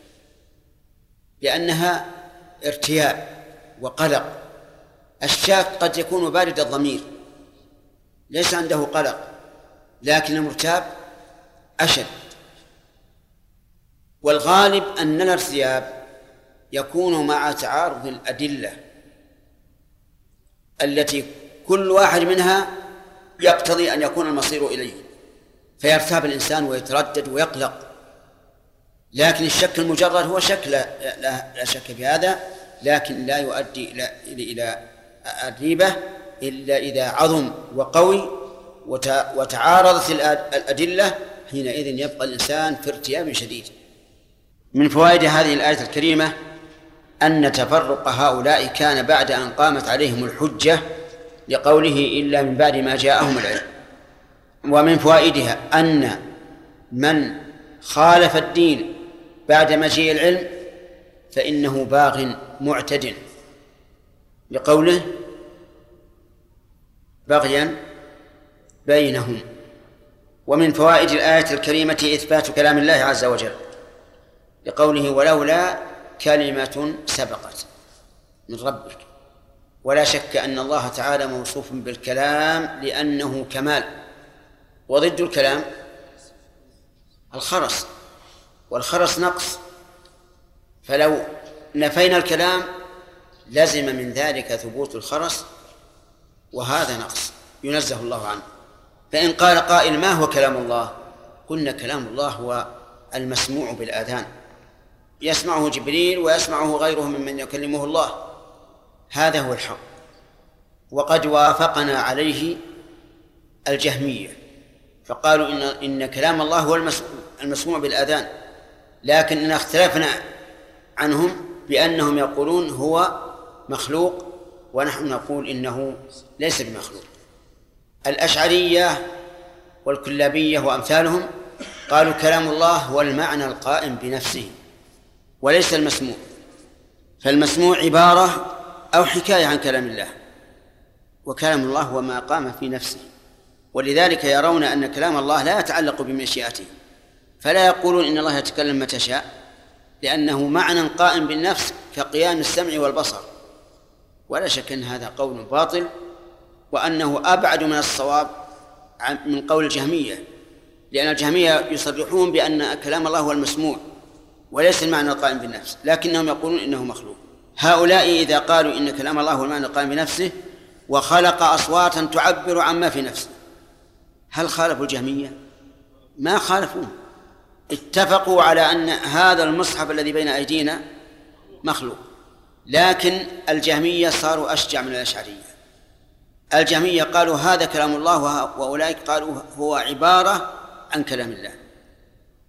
لأنها ارتياب وقلق. الشاك قد يكون بارد الضمير ليس عنده قلق، لكن المرتاب أشد. والغالب أن الارتياب يكون مع تعارض الأدلة التي كل واحد منها يقتضي أن يكون المصير إليه، فيرتاب الإنسان ويتردد ويقلق. لكن الشك المجرد هو شك لا, لا, لا شك في هذا، لكن لا يؤدي إلى, إلى الريبة إلا إذا عظم وقوي وتعارضت الأدلة، حينئذ يبقى الإنسان في ارتياب شديد. من فوائد هذه الآية الكريمة أن تفرق هؤلاء كان بعد أن قامت عليهم الحجة لقوله إلا من بعد ما جاءهم العلم. ومن فوائدها أن من خالف الدين بعد مجيء العلم فإنه باغ معتد، لقوله بغيا بينهم. ومن فوائد الآية الكريمة إثبات كلام الله عز وجل لقوله ولولا كلمة سبقت من ربك. ولا شك أن الله تعالى موصوف بالكلام لأنه كمال، وضد الكلام الخرس، والخرس نقص، فلو نفينا الكلام لزم من ذلك ثبوت الخرس، وهذا نقص ينزه الله عنه. فإن قال قائل ما هو كلام الله؟ قلنا كلام الله هو المسموع بالآذان، يسمعه جبريل ويسمعه غيره ممن يكلمه الله، هذا هو الحق. وقد وافقنا عليه الجهمية فقالوا إن, إن كلام الله هو المسموع بالآذان، لكننا اختلفنا عنهم بأنهم يقولون هو مخلوق ونحن نقول إنه ليس بمخلوق. الأشعرية والكلابية وأمثالهم قالوا كلام الله هو المعنى القائم بنفسه وليس المسموع، فالمسموع عبارة أو حكاية عن كلام الله، وكلام الله هو ما قام في نفسه. ولذلك يرون أن كلام الله لا يتعلق بمشيئته، فلا يقولون إن الله يتكلم متى شاء، لأنه معنى قائم بالنفس كقيام السمع والبصر. ولا شك أن هذا قول باطل، وأنه أبعد من الصواب من قول الجهمية، لأن الجهمية يصرحون بأن كلام الله هو المسموع وليس المعنى القائم بالنفس، لكنهم يقولون إنه مخلوق. هؤلاء إذا قالوا إن كلام الله هو المعنى القائم بنفسه وخلق أصواتا تعبر عما في نفسه، هل خالفوا الجهمية؟ ما خالفوه، اتفقوا على أن هذا المصحف الذي بين أيدينا مخلوق. لكن الجهمية صاروا أشجع من الأشعرية. الجهمية قالوا هذا كلام الله، وأولئك قالوا هو عبارة عن كلام الله.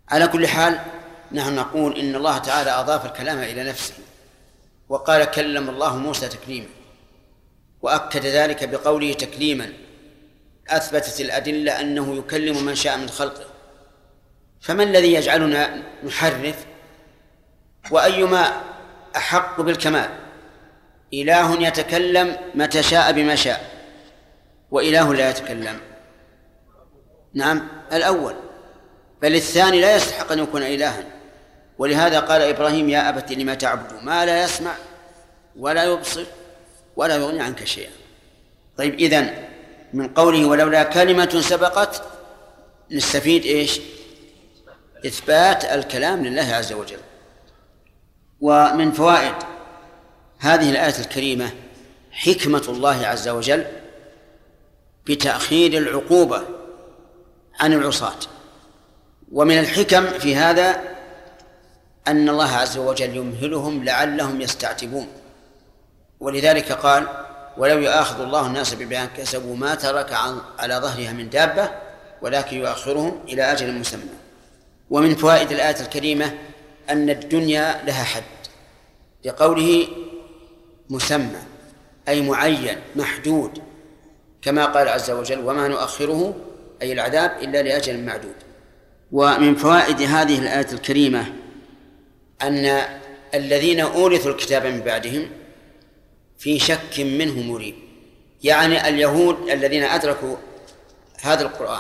على كل حال نحن نقول إن الله تعالى أضاف الكلام إلى نفسه وقال كلم الله موسى تكليما، وأكد ذلك بقوله تكليما، أثبتت الأدلة أنه يكلم من شاء من خلقه. فما الذي يجعلنا نحرف؟ وأيما أحق بالكمال، إله يتكلم متى شاء بما شاء وإله لا يتكلم؟ نعم الأول، بل الثاني لا يستحق أن يكون إلها. ولهذا قال إبراهيم يا أبت لما تعبد ما لا يسمع ولا يبصر ولا يغني عنك شيئا. طيب إذن من قوله ولولا كلمة سبقت نستفيد إيش؟ إثبات الكلام لله عز وجل. ومن فوائد هذه الآية الكريمة حكمة الله عز وجل بتأخير العقوبة عن العصاة. ومن الحكم في هذا أن الله عز وجل يمهلهم لعلهم يستعتبون، ولذلك قال ولو يؤاخذ الله الناس بما كسبوا ما ترك عن على ظهرها من دابة ولكن يؤخرهم إلى أجل مسمى. ومن فوائد الآية الكريمة أن الدنيا لها حد لقوله مسمى أي معين محدود، كما قال عز وجل وما نؤخره أي العذاب إلا لأجل معدود. ومن فوائد هذه الآية الكريمة أن الذين أورثوا الكتاب من بعدهم في شك منه مريب، يعني اليهود الذين أدركوا هذا القرآن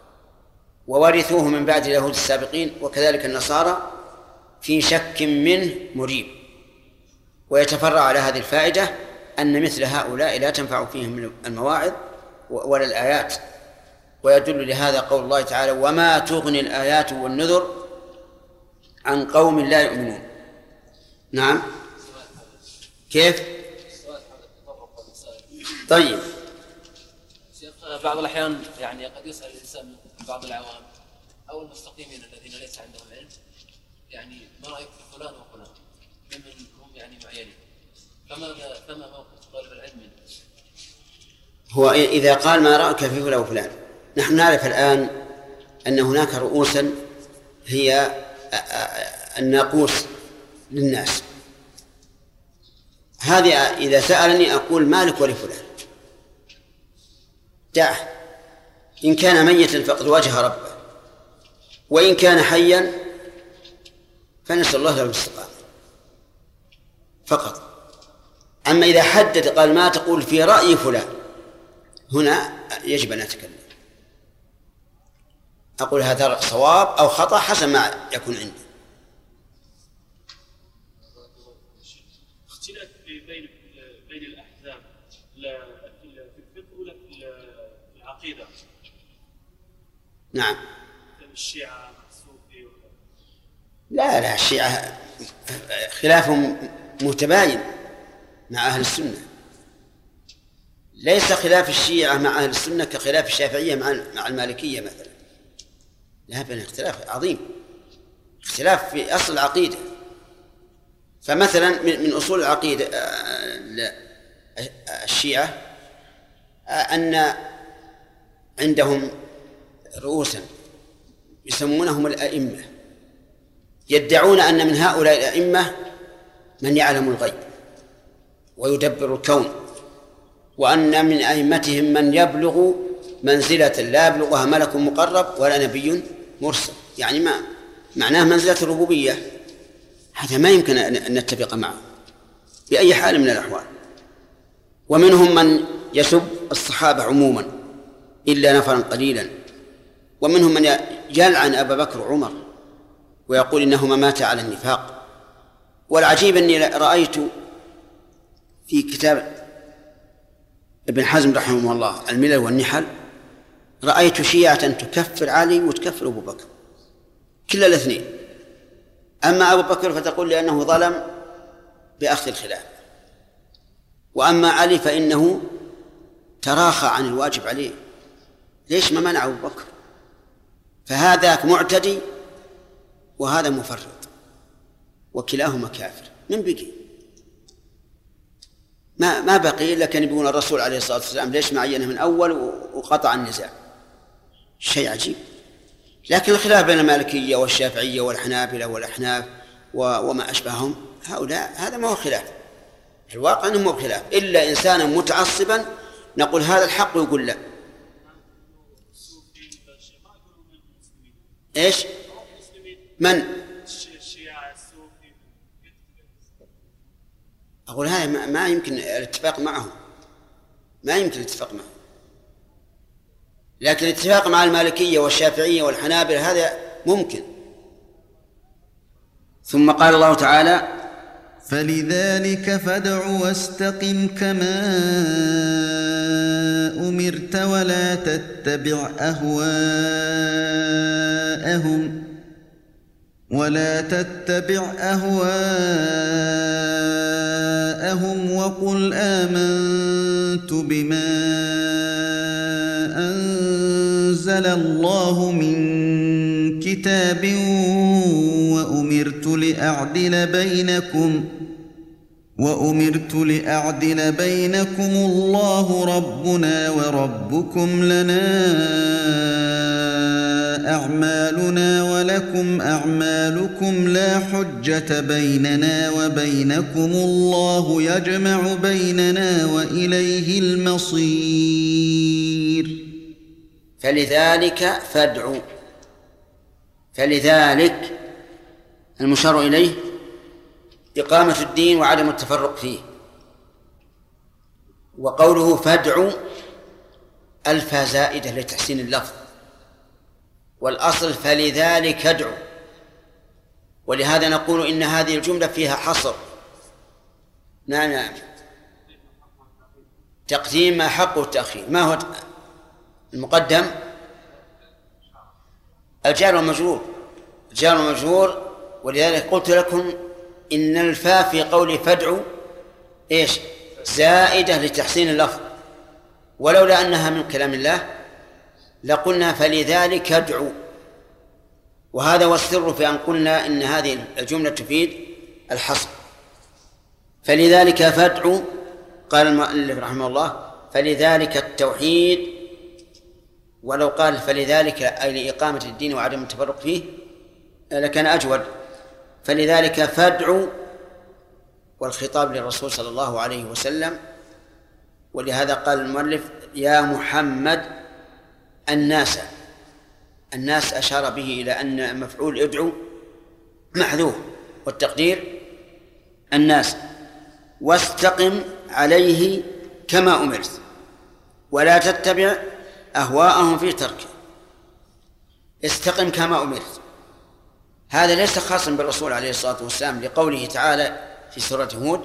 وورثوه من بعد اليهود السابقين وكذلك النصارى في شك منه مريب. ويتفرع على هذه الفائدة أن مثل هؤلاء لا تنفع فيهم المواعظ ولا الآيات، ويدل لهذا قول الله تعالى وما تغني الآيات والنذر عن قوم لا يؤمنون. نعم كيف؟ طيب بعض الأحيان يعني قد يسأل الإنسان من بعض العوام أو المستقيمين الذين ليس عندهم علم يعني ما رأيك في فلان وفلان ممن هم يعني معينين، فما فما موقف طالب العلم منه؟ هو إذا قال ما رأيك في فلان وفلان، نحن نعرف الآن أن هناك رؤوسا هي الناقوس للناس، هذه إذا سألني أقول مالك ولفلان دعه، إن كان ميتا فقد واجه ربه، وإن كان حيا فنسأل الله له الاستقامة فقط. أما إذا حدد قال ما تقول في رأي فلان، هنا يجب أن أتكلم أقول هذا صواب أو خطأ حسب ما يكون عندي. اختلاف بين بين الأحزاب في الفقه ولا في العقيدة؟ نعم. الشيعة الصوفي لا لا الشيعة خلافهم متباين مع أهل السنة، ليس خلاف الشيعة مع أهل السنة كخلاف الشافعية مع مع المالكية مثلا، لا بين اختلاف عظيم، اختلاف في أصل العقيدة. فمثلا من أصول العقيدة الشيعة أن عندهم رؤوسا يسمونهم الأئمة، يدعون أن من هؤلاء الأئمة من يعلم الغيب ويدبر الكون، وأن من أئمتهم من يبلغ منزلة لا يبلغها ملك مقرب ولا نبي مرسل، يعني ما معناه منزلة الربوبية. هذا ما يمكن أن نتفق معه بأي حال من الأحوال. ومنهم من يسب الصحابة عموما إلا نفرا قليلا، ومنهم من يلعن أبا بكر وعمر ويقول إنهما ماتا على النفاق. والعجيب أني رأيت في كتاب ابن حزم رحمه الله الملل والنحل، رأيت شيعة تكفر علي وتكفر أبو بكر كلا الاثنين. أما أبو بكر فتقول لأنه ظلم بأخذ الخلافة، وأما علي فإنه تراخى عن الواجب عليه. ليش ما منع أبو بكر؟ فهذا معتدي وهذا مفرط، وكلاهما كافر. من بقي؟ ما ما بقي إلا كان يقول الرسول عليه الصلاة والسلام ليش ما عينه من أول وقطع النزاع. شيء عجيب. لكن الخلاف بين المالكية والشافعية والحنابلة والأحناف وما أشبههم هؤلاء هذا ما هو خلاف، الواقع أنه مو خلاف، إلا إنسانا متعصبا نقول هذا الحق ويقول لا. إيش؟ من؟ أقول هذا ما يمكن الاتفاق معهم، ما يمكن الاتفاق معهم، لكن الاتفاق مع المالكية والشافعية والحنابلة هذا ممكن. ثم قال الله تعالى: فلذلك فادع واستقم كما أمرت ولا تتبع أهواءهم ولا تتبع أهواءهم وقل آمنت بما أنزل الله من كتاب وأمرت لأعدل بينكم وأمرت لأعدل بينكم الله ربنا وربكم لنا أعمالنا ولكم أعمالكم لا حجة بيننا وبينكم الله يجمع بيننا وإليه المصير. فلذلك فادعوا، فلذلك المشار إليه إقامة الدين وعدم التفرق فيه. وقوله فادعوا ألف زائدة لتحسين اللفظ، والأصل فلذلك ادعوا، ولهذا نقول إن هذه الجملة فيها حصر. نعم نعم، تقديم ما حقه التأخير. ما هو المقدم؟ الجار والمجرور، الجار والمجرور. ولذلك قلت لكم إن الفاء في قول فادعوا إيش؟ زائدة لتحسين اللفظ، ولولا أنها من كلام الله لقلنا فلذلك ادعوا. وهذا هو السر في أن قلنا إن هذه الجملة تفيد الحصر. فلذلك فادعوا، قال المؤلف رحمه الله فلذلك التوحيد، ولو قال فلذلك أي لإقامة الدين وعدم التفرق فيه لكان أجود. فلذلك فادعوا، والخطاب للرسول صلى الله عليه وسلم، ولهذا قال المؤلف يا محمد الناس. الناس أشار به إلى أن مفعول ادعو محذوف، والتقدير الناس. واستقم عليه كما أمرت ولا تتبع أهواءهم في تركه. استقم كما أمرت، هذا ليس خاصا بالرسول عليه الصلاة والسلام، لقوله تعالى في سورة هود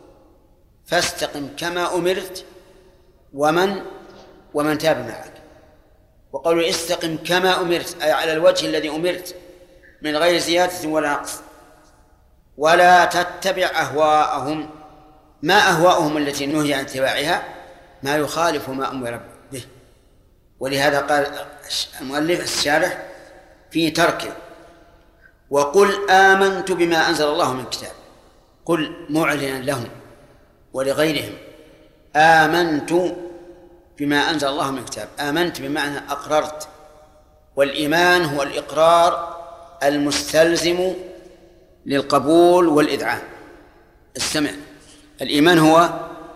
فاستقم كما أمرت ومن ومن تاب معك. وقوله استقم كما أمرت أي على الوجه الذي أمرت من غير زيادة ولا نقص. ولا تتبع أهواءهم، ما أهواءهم التي نهي عن اتباعها؟ ما يخالف ما أمر به. ولهذا قال المؤلف الشارح في تركه وقل آمنت بما أنزل الله من كتاب. قل معلنا لهم ولغيرهم آمنت بما أنزل الله من كتاب. آمنت بمعنى أقررت، والإيمان هو الإقرار المستلزم للقبول والإذعان. السمع، الإيمان هو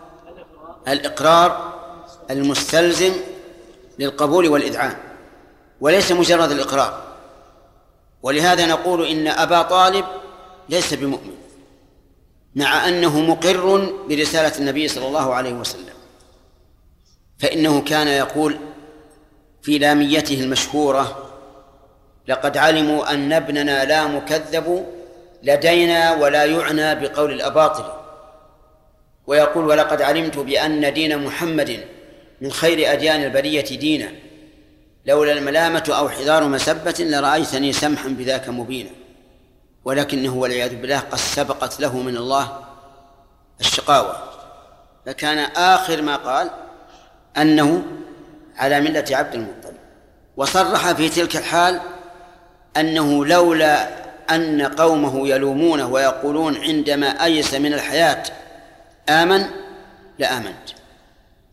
الإقرار المستلزم للقبول والإذعان، وليس مجرد الإقرار. ولهذا نقول إن أبا طالب ليس بمؤمن مع أنه مقر برسالة النبي صلى الله عليه وسلم، فإنه كان يقول في لاميته المشهورة لقد علموا أن ابننا لا مكذب لدينا ولا يعنى بقول الأباطل. ويقول ولقد علمت بأن دين محمد من خير أديان البرية دينا لولا الملامة أو حذار مسبة لرأيتني سمحا بذاك مبينا. ولكنه والعياذ بالله قد سبقت له من الله الشقاوة، فكان آخر ما قال أنه على ملة عبد المطلب. وصرح في تلك الحال أنه لولا أن قومه يلومونه ويقولون عندما أيس من الحياة آمن لآمنت،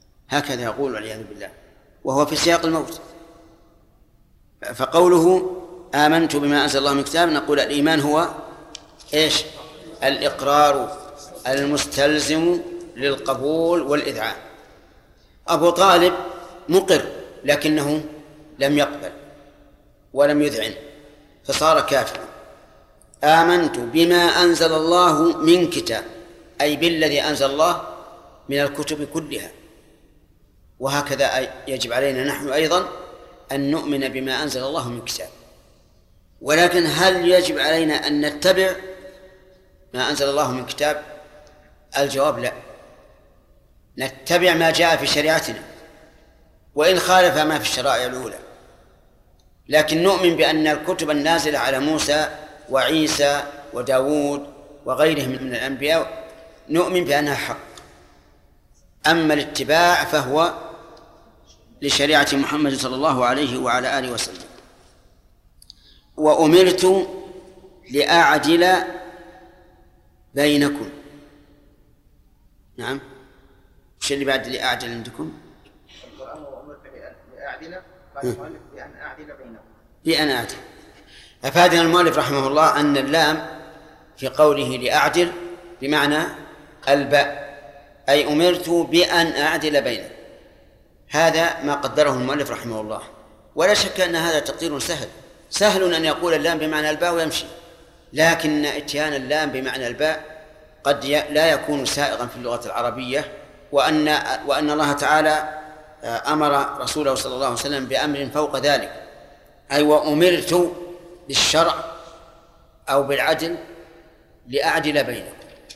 هكذا يقول والعياذ بالله وهو في سياق الموت. فقوله آمنت بما أنزل الله من كتاب، نقول الإيمان هو إيش؟ الإقرار المستلزم للقبول والإذعان. أبو طالب مقر لكنه لم يقبل ولم يذعن فصار كافرا. آمنت بما أنزل الله من كتاب، أي بالذي أنزل الله من الكتب كلها. وهكذا يجب علينا نحن أيضا أن نؤمن بما أنزل الله من كتاب. ولكن هل يجب علينا أن نتبع ما أنزل الله من كتاب؟ الجواب لا، نتبع ما جاء في شريعتنا وإن خالف ما في الشرائع الأولى، لكن نؤمن بأن الكتب النازلة على موسى وعيسى وداود وغيرهم من الأنبياء نؤمن بأنها حق. أما الاتباع فهو لشريعة محمد صلى الله عليه وعلى آله وسلم. وأمرت لأعدل بينكم. نعم، وش اللي بعد لأعدل عندكم؟ القرآن وأمرت لأعدل، قال المؤلف بأن أعدل بينكم. بأن أعدل. أفادنا المؤلف رحمه الله أن اللام في قوله لأعدل بمعنى الباء، أي أمرت بأن أعدل بينكم. هذا ما قدره المؤلف رحمه الله، ولا شك أن هذا تقدير سهل. سهل أن يقول اللام بمعنى الباء ويمشي، لكن اتيان اللام بمعنى الباء قد لا يكون سائغا في اللغة العربية، وأن وأن الله تعالى أمر رسوله صلى الله عليه وسلم بأمر فوق ذلك، أي وأمرت بالشرع أو بالعدل لأعدل بينكم،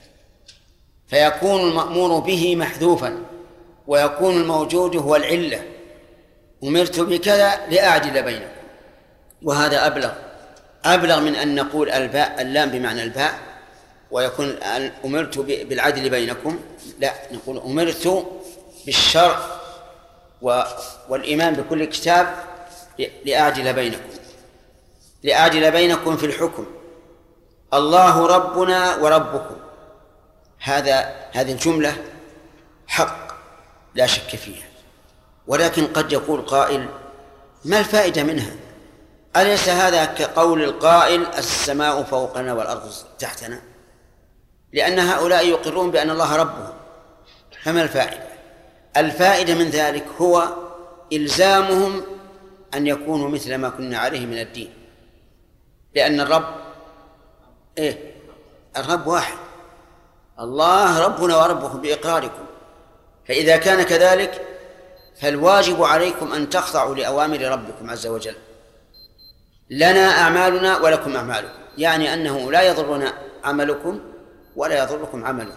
فيكون المأمور به محذوفا ويكون الموجود هو العلة. أمرت بكذا لأعدل بينكم، وهذا أبلغ أبلغ من أن نقول الباء اللام بمعنى الباء ويكون أمرت بالعدل بينكم. لا، نقول أمرت بالشرع والإيمان بكل كتاب لأعدل بينكم لأعدل بينكم في الحكم. الله ربنا وربكم، هذا هذه الجملة حق لا شك فيها، ولكن قد يقول قائل ما الفائدة منها؟ أليس هذا كقول القائل السماء فوقنا والأرض تحتنا؟ لأن هؤلاء يقرون بأن الله ربهم، فما الفائدة؟ الفائدة من ذلك هو إلزامهم أن يكونوا مثل ما كنا عليه من الدين، لأن الرب إيه؟ الرب واحد، الله ربنا وربكم بإقراركم. فإذا كان كذلك فالواجب عليكم أن تخضعوا لأوامر ربكم عز وجل. لنا أعمالنا ولكم أعمالكم، يعني أنه لا يضرنا عملكم ولا يضركم عملنا.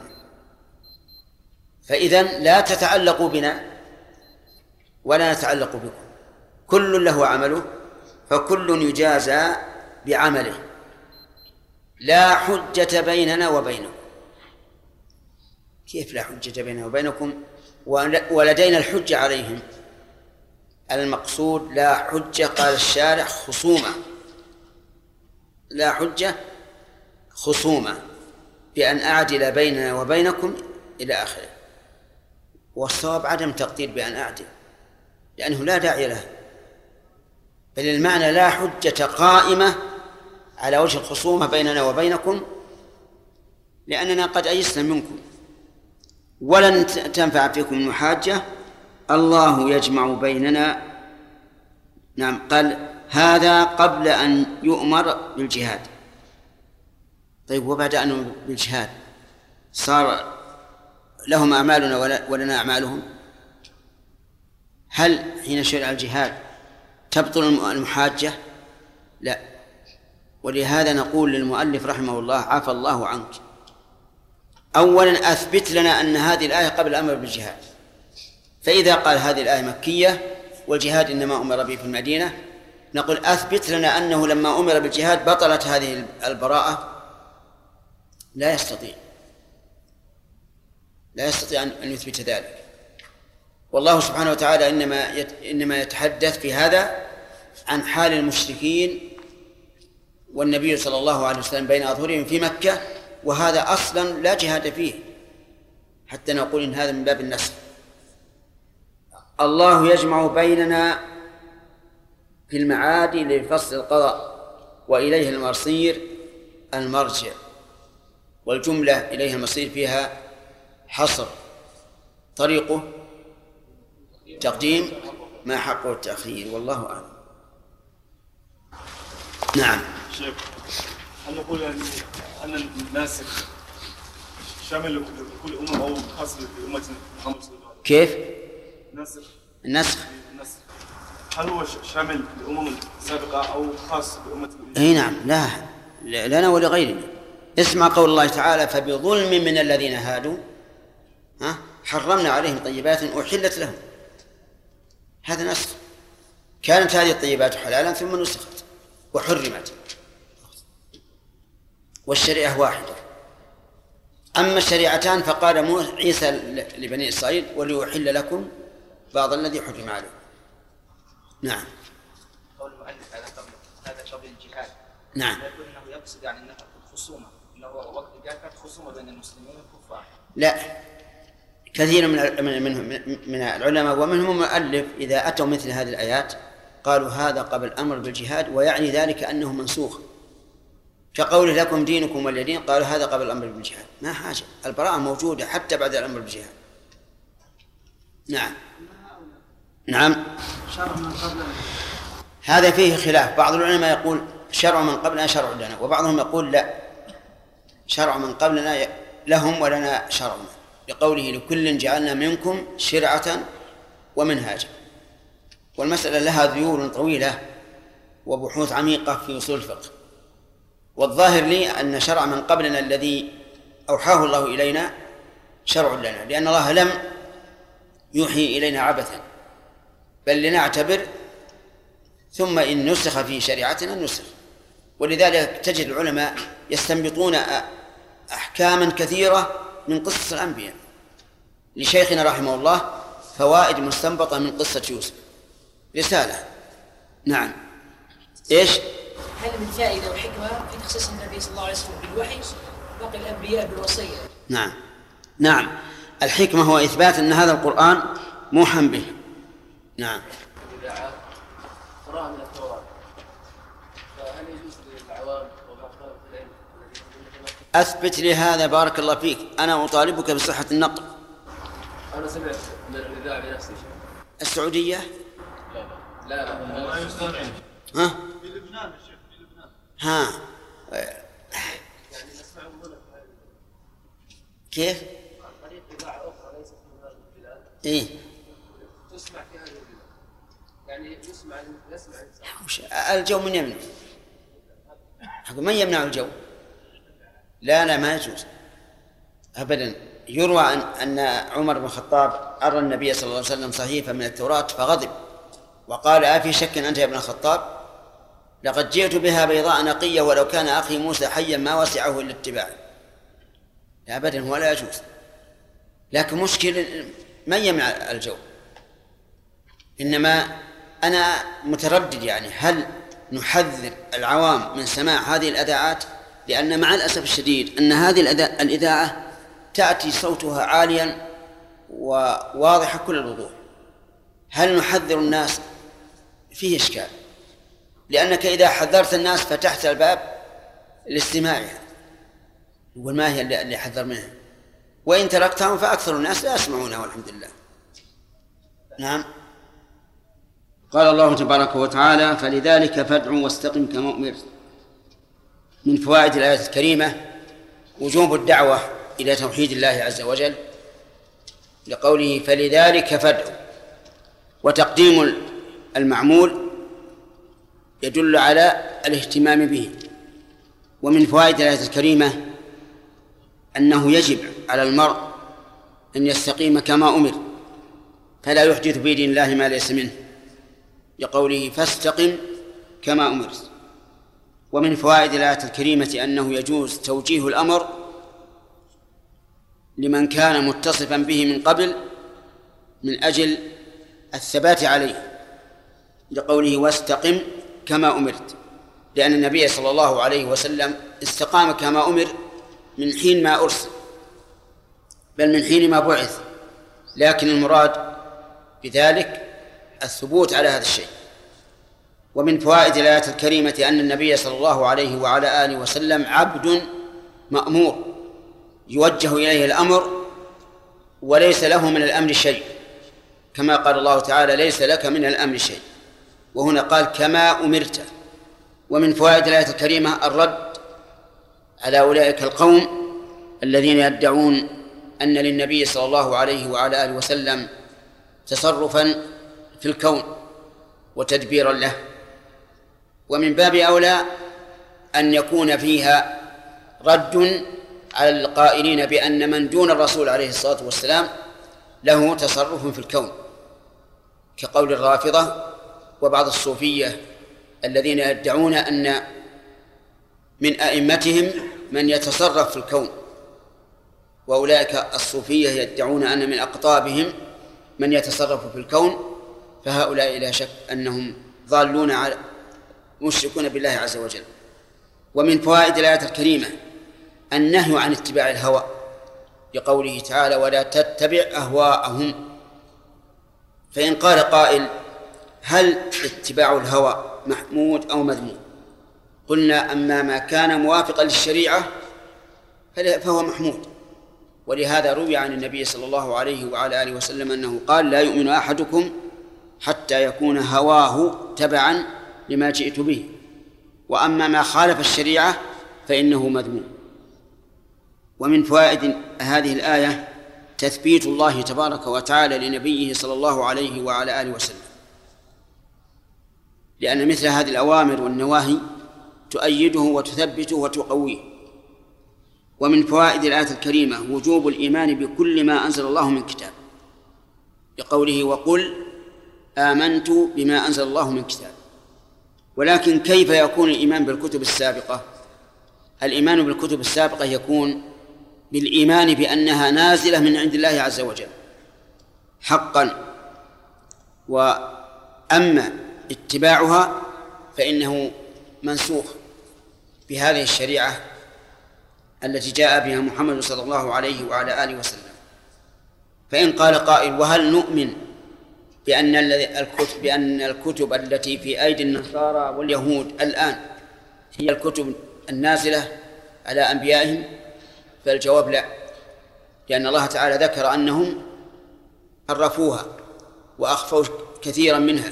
فإذن لا تتعلقوا بنا ولا نتعلق بكم، كل له عمله فكل يجازى بعمله، لا حجة بيننا وبينكم. كيف لا حجة بيننا وبينكم ولدينا الحجة عليهم؟ المقصود لا حجة، قال الشارع خصومة، لا حجة خصومة بأن أعدل بيننا وبينكم إلى آخره. والصواب عدم تقدير بأن أعدل، لأنه لا داعي له، بل المعنى لا حجة قائمة على وجه الخصومة بيننا وبينكم، لأننا قد أيسنا منكم ولن تنفع فيكم المحاجة، الله يجمع بيننا. نعم، قال هذا قبل أن يؤمر بالجهاد. طيب، وبعد أن يؤمر بالجهاد صار لهم أعمالنا ولنا أعمالهم؟ هل حين شرع الجهاد تبطل المحاجة؟ لا. ولهذا نقول للمؤلف رحمه الله عفى الله عنك، أولا أثبت لنا أن هذه الآية قبل الأمر بالجهاد، فإذا قال هذه الآية مكية والجهاد إنما أمر به في المدينة، نقول أثبت لنا أنه لما أمر بالجهاد بطلت هذه البراءة. لا يستطيع لا يستطيع أن يثبت ذلك. والله سبحانه وتعالى إنما إنما يتحدث في هذا عن حال المشركين والنبي صلى الله عليه وسلم بين أظهرهم في مكة، وهذا أصلا لا جهاد فيه، حتى نقول إن هذا من باب النسخ. الله يجمع بيننا في المعاد لفصل القضاء، وإليه المصير المرجع، والجملة إليه المصير فيها حصر، طريقه تقديم ما حقه التأخير، والله أعلم. نعم. شيخ، هل نقول أن أن الناسخ شامل لكل أمة أو خاص بأمة محمد صلى الله عليه وسلم؟ كيف؟ الناسخ النسخ الناسخ هل هو شامل للأمم السابقة أو خاص بأمة؟ أي نعم، لا لنا ولغيرنا. اسمع قول الله تعالى: فبظلم من الذين هادوا ها حرمنا عليهم طيبات أحلت لهم. هذا نسخ، كانت هذه الطيبات حلالا ثم نسخت وحرمت، والشريعة واحدة. أما الشريعتان فقال عيسى لبني إسرائيل: وليحل لكم بعض الذي حرم عليكم. نعم. قول المؤلف هذا قبل هذا قبل الجهاد. نعم. يقول انه يقصد يعني انها خصومه، انه وقت الجهاد كانت خصومه بين المسلمين والكفار. لا، كثير من من من العلماء ومنهم المؤلف إذا أتوا مثل هذه الآيات قالوا هذا قبل الأمر بالجهاد، ويعني ذلك أنه منسوخ، كقوله لكم دينكم ولي دين، قالوا هذا قبل الأمر بالجهاد. ما حاجة، البراءة موجودة حتى بعد الأمر بالجهاد. نعم. نعم. شرع من قبلنا. هذا فيه خلاف، بعض العلماء يقول شرع من قبلنا شرع لنا، وبعضهم يقول لا، شرع من قبلنا لهم ولنا شرعنا، لقوله لكل جعلنا منكم شرعة ومنهاجا. والمسألة لها ذيول طويلة وبحوث عميقة في أصول الفقه، والظاهر لي أن شرع من قبلنا الذي أوحاه الله إلينا شرع لنا، لأن الله لم يوحي إلينا عبثا، بل لنعتبر، ثم إن نسخ في شريعتنا نسخ. ولذلك تجد العلماء يستنبطون أحكاما كثيرة من قصص الأنبياء. لشيخنا رحمه الله فوائد مستنبطة من قصة يوسف، رسالة. نعم. إيش؟ هل من فائدة وحكمة في تخصيص النبي صلى الله عليه وسلم بالوحي باقي الأنبياء بالوصية؟ نعم نعم. الحكمة هو إثبات أن هذا القرآن موحى به. نعم. قراءة من التوراة، فهل يجوز للعوام وبعض طلبة العلم أثبت لي هذا بارك الله فيك، أنا أطالبك بصحة النقل. أنا سمعت من الإذاعة بنفسي. السعودية؟ لا لا لا ما يستطيع. ها؟ في لبنان يا شيخ، في لبنان. ها. يعني نسمع هنا كيف؟ عن طريق إذاعة أخرى ليست من هذه البلاد. إيه. تسمع في هذه البلاد، يعني يسمع يسمع الجو من يمنع؟ من يمنع الجو؟ لا لا ما يجوز أبدا. يروى أن أن عمر بن الخطاب أرى النبي صلى الله عليه وسلم صحيفة من التوراة فغضب وقال: أفي شك أنت يا ابن الخطاب؟ لقد جئت بها بيضاء نقية، ولو كان أخي موسى حيا ما وسعه إلا اتباعي. أبدا ولا يجوز. لكن مشكلة من يمنع الجو؟ إنما أنا متردد، يعني هل نحذر العوام من سماع هذه الأذاعات؟ لأن مع الأسف الشديد أن هذه الإذاعة تأتي صوتها عاليا وواضح كل الوضوح. هل نحذر الناس؟ فيه إشكال، لأنك إذا حذرت الناس فتحت الباب لاستماعها، يقول ما هي اللي حذر منها، وإن تركتهم فأكثر الناس لا يسمعونها والحمد لله. نعم. قال الله تبارك وتعالى: فلذلك فادع واستقم كما أمرت. من فوائد الآية الكريمة وجوب الدعوة إلى توحيد الله عز وجل، لقوله فلذلك فادع، وتقديم المعمول يدل على الاهتمام به. ومن فوائد الآية الكريمة أنه يجب على المرء أن يستقيم كما أمر، فلا يحدث في دين الله ما ليس منه، لقوله فاستقم كما أمرت. ومن فوائد الآية الكريمة أنه يجوز توجيه الأمر لمن كان متصفا به من قبل من أجل الثبات عليه، لقوله واستقم كما أمرت، لأن النبي صلى الله عليه وسلم استقام كما أمر من حين ما أرسل، بل من حين ما بعث، لكن المراد بذلك الثبوت على هذا الشيء. ومن فوائد الآية الكريمة أن النبي صلى الله عليه وعلى آله وسلم عبد مأمور يوجه إليه الأمر وليس له من الأمر شيء، كما قال الله تعالى ليس لك من الأمر شيء، وهنا قال كما أمرت. ومن فوائد الآية الكريمة الرد على أولئك القوم الذين يدعون أن للنبي صلى الله عليه وعلى آله وسلم تصرفا في الكون وتدبيرا له، ومن باب أولى أن يكون فيها رد على القائلين بأن من دون الرسول عليه الصلاة والسلام له تصرف في الكون، كقول الرافضة وبعض الصوفية الذين يدعون أن من أئمتهم من يتصرف في الكون، وأولئك الصوفية يدعون أن من أقطابهم من يتصرف في الكون، فهؤلاء لا شك أنهم ضالون على مشركون بالله عز وجل. ومن فوائد الآية الكريمة النهي عن اتباع الهوى، لقوله تعالى ولا تتبع أهواءهم. فإن قال قائل هل اتباع الهوى محمود أو مذموم؟ قلنا أما ما كان موافقا للشريعة فهو محمود، ولهذا روي عن النبي صلى الله عليه وعلى آله وسلم أنه قال لا يؤمن أحدكم حتى يكون هواه تبعا لما جئت به، وأما ما خالف الشريعة فإنه مذموم. ومن فوائد هذه الآية تثبيت الله تبارك وتعالى لنبيه صلى الله عليه وعلى آله وسلم، لأن مثل هذه الأوامر والنواهي تؤيده وتثبته وتقويه. ومن فوائد الآية الكريمة وجوب الإيمان بكل ما أنزل الله من كتاب، لقوله وقل آمنت بما أنزل الله من كتاب. ولكن كيف يكون الإيمان بالكتب السابقة؟ الإيمان بالكتب السابقة يكون بالإيمان بأنها نازلة من عند الله عز وجل حقا، وأما اتباعها فإنه منسوخ بهذه الشريعة التي جاء بها محمد صلى الله عليه وعلى آله وسلم. فإن قال قائل وهل نؤمن بأن الكتب, بأن الكتب التي في أيدي النصارى واليهود الآن هي الكتب النازلة على أنبيائهم؟ فالجواب لا، لأن الله تعالى ذكر أنهم حرفوها وأخفوا كثيرا منها،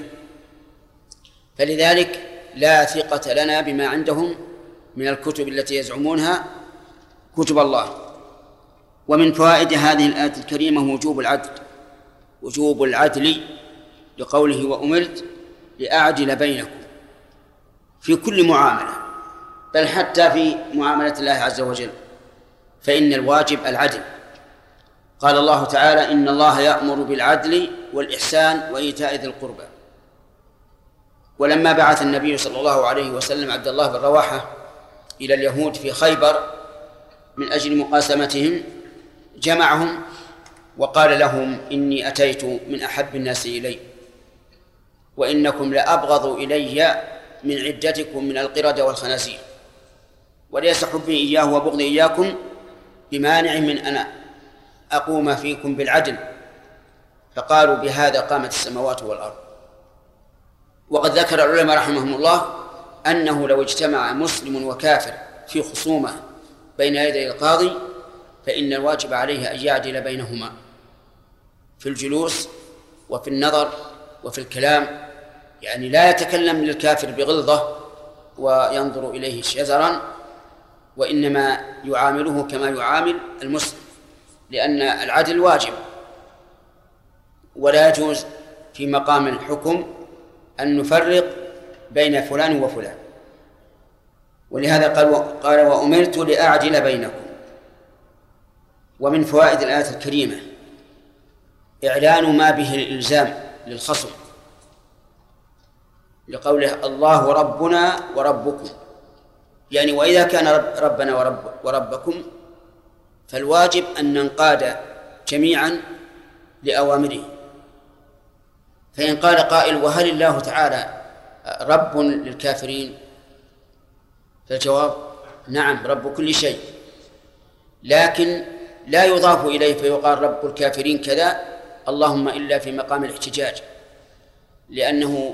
فلذلك لا ثقة لنا بما عندهم من الكتب التي يزعمونها كتب الله. ومن فوائد هذه الآية الكريمة وجوب العدل، وجوب العدل لقوله وأمرت لأعدل بينكم في كل معاملة، بل حتى في معاملة الله عز وجل فإن الواجب العدل. قال الله تعالى إن الله يأمر بالعدل والإحسان وإيتاء ذي القربى. ولما بعث النبي صلى الله عليه وسلم عبد الله بن رواحة إلى اليهود في خيبر من أجل مقاسمتهم جمعهم وقال لهم إني أتيت من أحب الناس إلي وإنكم لأبغض إلي من عدتكم من القردة والخنازير، وليس حبي إياه وبغضي إياكم بمانع من أن أقوم فيكم بالعدل. فقالوا بهذا قامت السماوات والأرض. وقد ذكر العلماء رحمهم الله أنه لو اجتمع مسلم وكافر في خصومة بين يدي القاضي فإن الواجب عليه أن يعدل بينهما في الجلوس وفي النظر وفي الكلام، يعني لا يتكلم للكافر بغلظة وينظر إليه شزرا، وإنما يعامله كما يعامل المسلم، لأن العدل واجب. ولا يجوز في مقام الحكم أن نفرق بين فلان وفلان، ولهذا قال قال وأمرت لأعدل بينكم. ومن فوائد الآية الكريمة إعلان ما به الإلزام للخصم، لقوله الله ربنا وربكم، يعني وإذا كان رب ربنا ورب وربكم فالواجب أن ننقاد جميعا لأوامره. فإن قال قائل وهل الله تعالى رب للكافرين؟ فالجواب نعم رب كل شيء، لكن لا يضاف إليه فيقال رب الكافرين كذا اللهم إلا في مقام الاحتجاج، لأنه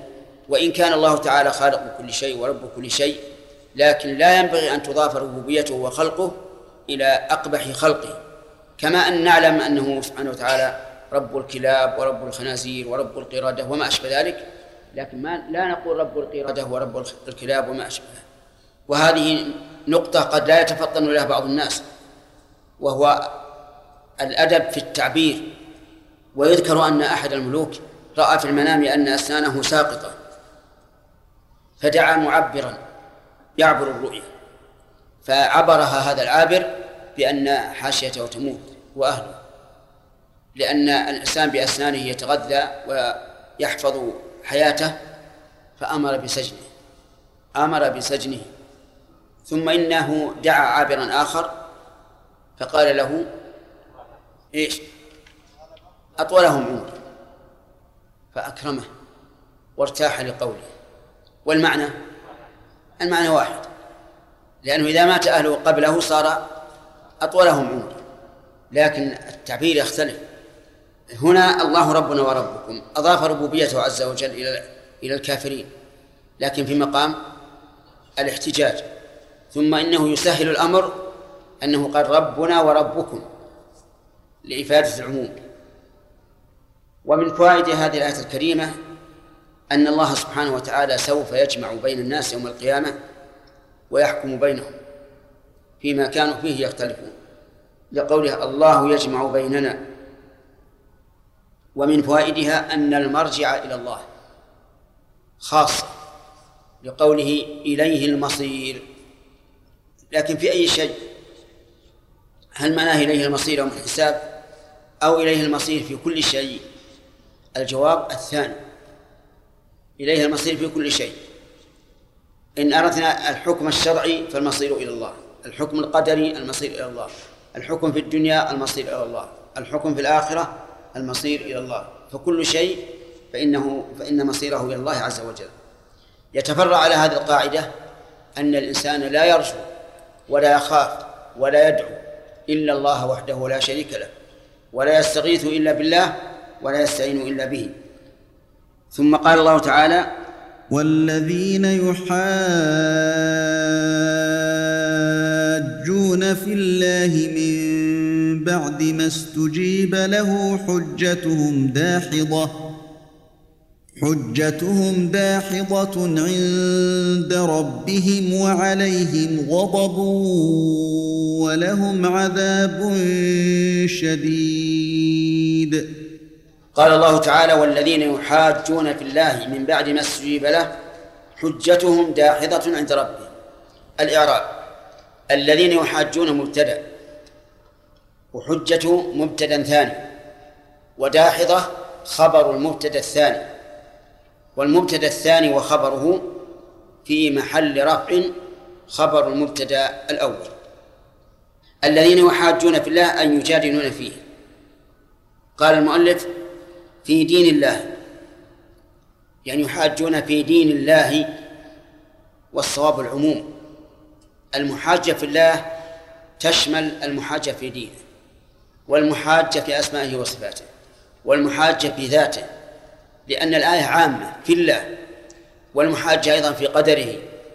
وإن كان الله تعالى خالق كل شيء ورب كل شيء، لكن لا ينبغي أن تضاف ربوبيته وخلقه إلى أقبح خلقه، كما أن نعلم أنه سبحانه وتعالى رب الكلاب ورب الخنازير ورب القردة وما أشبه ذلك، لكن ما لا نقول رب القردة ورب الكلاب وما أشبه. وهذه نقطة قد لا يتفطن لها بعض الناس، وهو الأدب في التعبير. ويذكر أن أحد الملوك رأى في المنام أن أسنانه ساقطة، فدعا معبرا يعبر الرؤيا، فعبرها هذا العابر بأن حاشيته تموت وأهله، لأن الإنسان بأسنانه يتغذى ويحفظ حياته، فأمر بسجنه أمر بسجنه ثم إنه دعا عابرا آخر فقال له إيش؟ أطولهم عمر، فأكرمه وارتاح لقوله. والمعنى المعنى واحد، لأنه إذا مات أهله قبله صار أطولهم عمر، لكن التعبير يختلف. هنا الله ربنا وربكم أضاف ربوبيته عز وجل إلى إلى الكافرين، لكن في مقام الاحتجاج. ثم إنه يسهل الأمر أنه قال ربنا وربكم لإفادة العموم. ومن فوائد هذه الآية الكريمة أن الله سبحانه وتعالى سوف يجمع بين الناس يوم القيامة ويحكم بينهم فيما كانوا فيه يختلفون، لقوله الله يجمع بيننا. ومن فوائدها أن المرجع إلى الله خاصة، لقوله إليه المصير. لكن في أي شيء؟ هل معناه إليه المصير يوم الحساب أو إليه المصير في كل شيء؟ الجواب الثاني، إليه المصير في كل شيء. إن أردنا الحكم الشرعي فالمصير إلى الله، الحكم القدري المصير إلى الله، الحكم في الدنيا المصير إلى الله، الحكم في الآخرة المصير إلى الله. فكل شيء فإنه فإن مصيره إلى الله عز وجل. يتفرع على هذه القاعدة أن الإنسان لا يرجو ولا يخاف ولا يدعو إلا الله وحده لا شريك له، ولا يستغيث إلا بالله ولا يستعين إلا به. ثم قال الله تعالى والذين يحاجون في الله من بعد ما استجيب له حجتهم داحضة حجتهم داحضة عند ربهم وعليهم غضب ولهم عذاب شديد. قال الله تعالى والذين يحاجون في الله من بعد ما استجيب له حجتهم داحضة عند ربهم. الإعراب: الذين يحاجون مبتدأ، وحجته مبتدأ ثاني، وداحضة خبر المبتدأ الثاني، والمبتدأ الثاني وخبره في محل رفع خبر المبتدأ الأول. الذين يحاجون في الله أن يجادلون فيه. قال المؤلف في دين الله، يعني يحاجون في دين الله، والصواب العموم. المحاجة في الله تشمل المحاجة في دينه، والمحاجة في أسمائه وصفاته، والمحاجة في ذاته، لأن الآية عامة في الله، والمحاجة أيضا في قدره.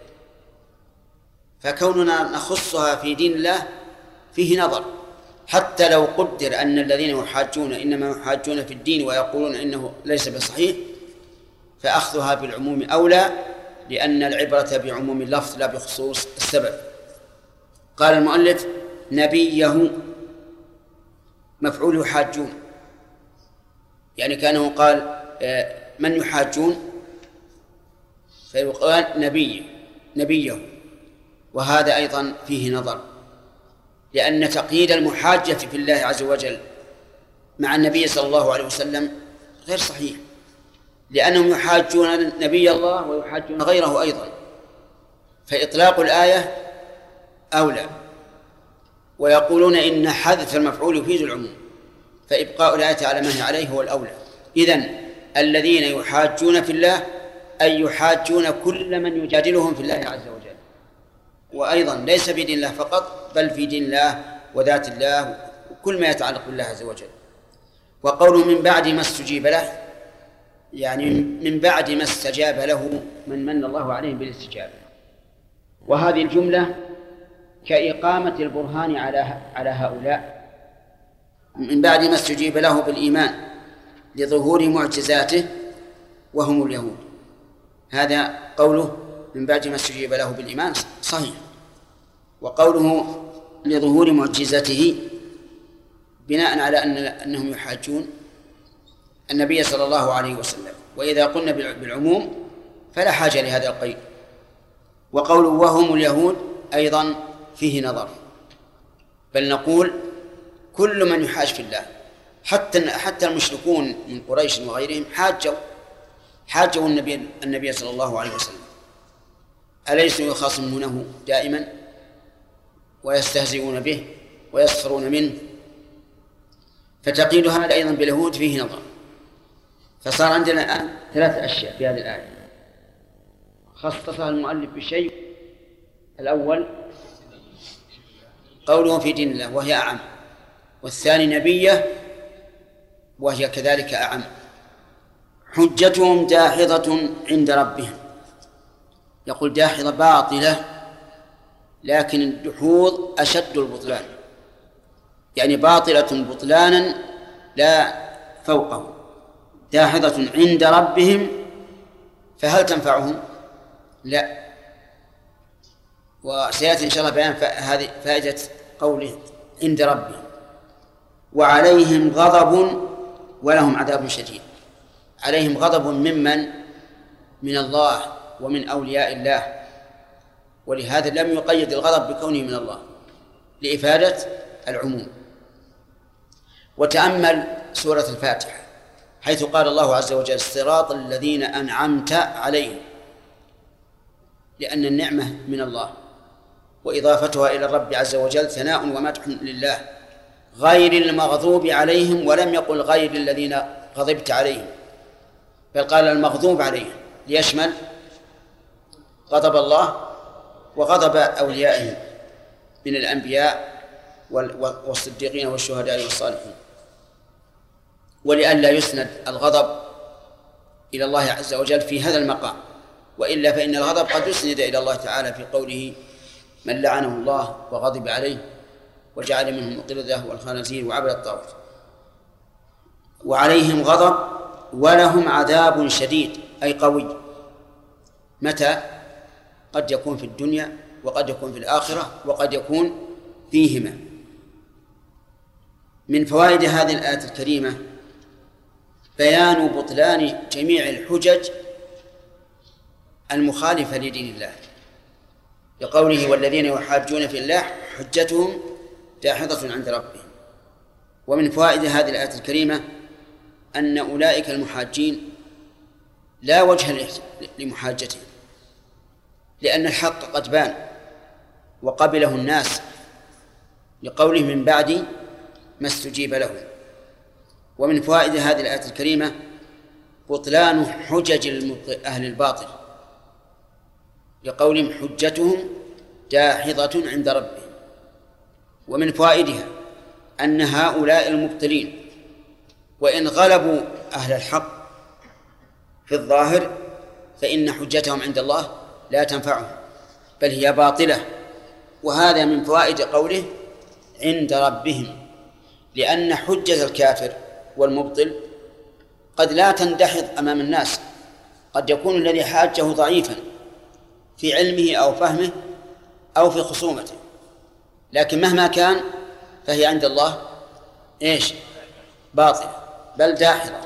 فكوننا نخصها في دين الله فيه نظر، حتى لو قدر أن الذين يحاجون إنما يحاجون في الدين ويقولون إنه ليس بصحيح، فأخذها بالعموم أولى، لأن العبرة بعموم اللفظ لا بخصوص السبب. قال المؤلف نبيه مفعول يحاجون، يعني كانه قال من يحاجون فيقال نبيه نبيه وهذا أيضا فيه نظر، لأن تقييد المحاجة في الله عز وجل مع النبي صلى الله عليه وسلم غير صحيح، لأنهم يحاجون نبي الله ويحاجون غيره أيضا، فإطلاق الآية أولى. ويقولون إن حذف المفعول يفيد العموم، فإبقاء الآية على ما هي عليه هو الأولى. إذن الذين يحاجون في الله أي يحاجون كل من يجادلهم في الله عز وجل، وأيضا ليس في دين الله فقط، بل في دين الله وذات الله وكل ما يتعلق بالله عز وجل. وقوله من بعد ما استجيب له، يعني من بعد ما استجاب له من من الله عليهم بالاستجابة. وهذه الجملة كإقامة البرهان على على هؤلاء من بعد ما استجيب له بالإيمان لظهور معجزاته وهم اليهود. هذا قوله من بعد ما استجيب له بالإيمان صحيح، وقوله لظهور معجزته بناء على أن أنهم يحاجون النبي صلى الله عليه وسلم، وإذا قلنا بالعموم فلا حاجة لهذا القيد. وقوله وهم اليهود أيضا فيه نظر، بل نقول كل من يحاج في الله، حتى حتى المشركون من قريش وغيرهم حاجوا حاجوا النبي النبي صلى الله عليه وسلم، أليسوا يخاصمونه دائما ويستهزئون به ويسخرون منه؟ فتقييد هذا أيضا باليهود فيه نظر. فصار عندنا الآن ثلاث أشياء في هذه الآية خصصها المؤلف بشيء. الأول قوله في دين الله وهي أعم، والثاني نبيه وهي كذلك أعم. حجتهم داحضة عند ربهم، يقول داحضة باطلة، لكن الدحوض أشد البطلان، يعني باطلة بطلانا لا فوقه. داحضة عند ربهم، فهل تنفعهم؟ لا. وسيأتي إن شاء الله بيان هذه فائدة قوله عند ربهم. وعليهم غضب ولهم عذاب شديد. عليهم غضب ممن؟ من الله ومن أولياء الله، ولهذا لم يقيد الغضب بكونه من الله لإفادة العموم. وتأمل سورة الفاتحة حيث قال الله عز وجل الصراط الذين أنعمت عليهم، لأن النعمة من الله وإضافتها إلى الرب عز وجل ثناء ومدح لله، غير المغضوب عليهم، ولم يقل غير الذين غضبت عليهم، بل قال المغضوب عليهم ليشمل غضب الله وغضب أوليائهم من الأنبياء والصديقين والشهداء والصالحين، ولئلا يسند الغضب إلى الله عز وجل في هذا المقام، وإلا فإن الغضب قد يسند إلى الله تعالى في قوله من لعنه الله وغضب عليه وجعل منهم القردة والخنازير وعبد الطاغوت. وعليهم غضب ولهم عذاب شديد، أي قوي. متى؟ قد يكون في الدنيا وقد يكون في الآخرة وقد يكون فيهما. من فوائد هذه الآية الكريمة بيان بطلان جميع الحجج المخالفة لدين الله، لقوله والذين يحاجون في الله حجتهم داحضة عند ربهم. ومن فوائد هذه الآية الكريمة أن أولئك المحاجين لا وجه لمحاجتهم، لأن الحق قد بان وقبله الناس، لقوله من بعد ما استجيب له. ومن فوائد هذه الآية الكريمة بطلان حجج أهل الباطل، لقولهم حجتهم داحضة عند ربهم. ومن فوائدها أن هؤلاء المبطلين وإن غلبوا أهل الحق في الظاهر فإن حجتهم عند الله لا تنفعهم بل هي باطلة. وهذا من فوائد قوله عند ربهم، لأن حجة الكافر والمبطل قد لا تندحض أمام الناس، قد يكون الذي حاجه ضعيفا في علمه أو فهمه أو في خصومته، لكن مهما كان فهي عند الله إيش؟ باطلة بل داحضة.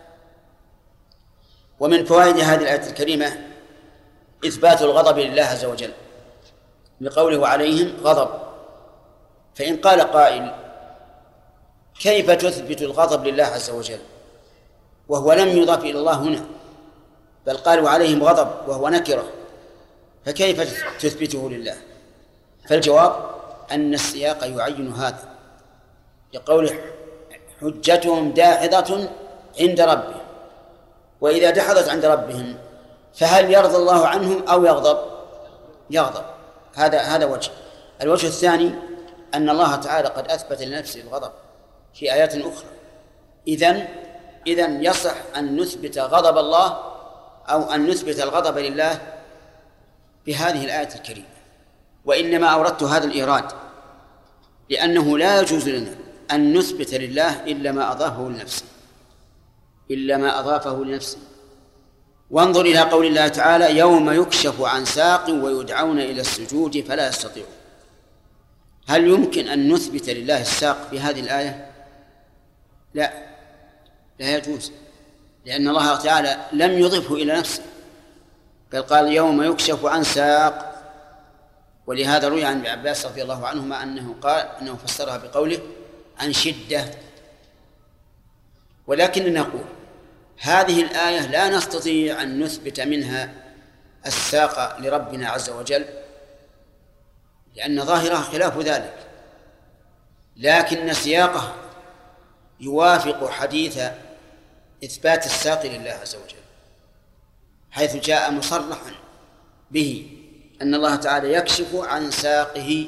ومن فوائد هذه الآية الكريمة إثبات الغضب لله عز وجل، لقوله عليهم غضب. فإن قال قائل كيف تثبت الغضب لله عز وجل وهو لم يضاف إلى الله هنا، بل قالوا عليهم غضب وهو نكرة، فكيف تثبته لله؟ فالجواب أن السياق يعين هذا، لقوله حجتهم داحضة عند ربهم. وإذا دحضت عند ربهم فهل يرضى الله عنهم أو يغضب؟ يغضب. هذا هذا وجه. الوجه الثاني أن الله تعالى قد أثبت لنفسه الغضب في آيات أخرى، إذن إذن يصح أن نثبت غضب الله أو أن نثبت الغضب لله بهذه الآية الكريمة. وإنما أوردت هذا الإيراد لأنه لا يجوز لنا أن نثبت لله إلا ما أضافه لنفسه إلا ما أضافه لنفسه. وانظر إلى قول الله تعالى: يوم يكشف عن ساق ويدعون إلى السجود فلا يستطيعون. هل يمكن أن نثبت لله الساق في هذه الآية؟ لا، لا يجوز، لأن الله تعالى لم يضفه إلى نفسه، بل قال: يوم يكشف عن ساق. ولهذا روي عن ابن عباس رضي الله عنهما أنه قال أنه فسرها بقوله عن شدة. ولكن نقول هذه الآية لا نستطيع أن نثبت منها الساق لربنا عز وجل، لأن ظاهرها خلاف ذلك، لكن سياقها يوافق حديث إثبات الساق لله عز وجل، حيث جاء مصرحا به أن الله تعالى يكشف عن ساقه.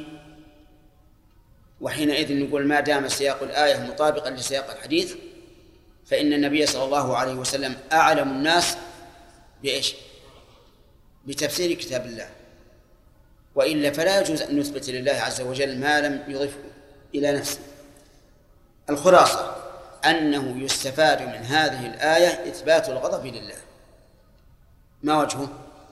وحينئذ نقول ما دام سياق الآية مطابقا لسياق الحديث فإن النبي صلى الله عليه وسلم أعلم الناس بإيش؟ بتفسير كتاب الله، وإلا فلا يجوز أن نثبت لله عز وجل ما لم يضفه إلى نفسه. الخلاصة أنه يستفاد من هذه الآية إثبات الغضب لله. ما وجهه؟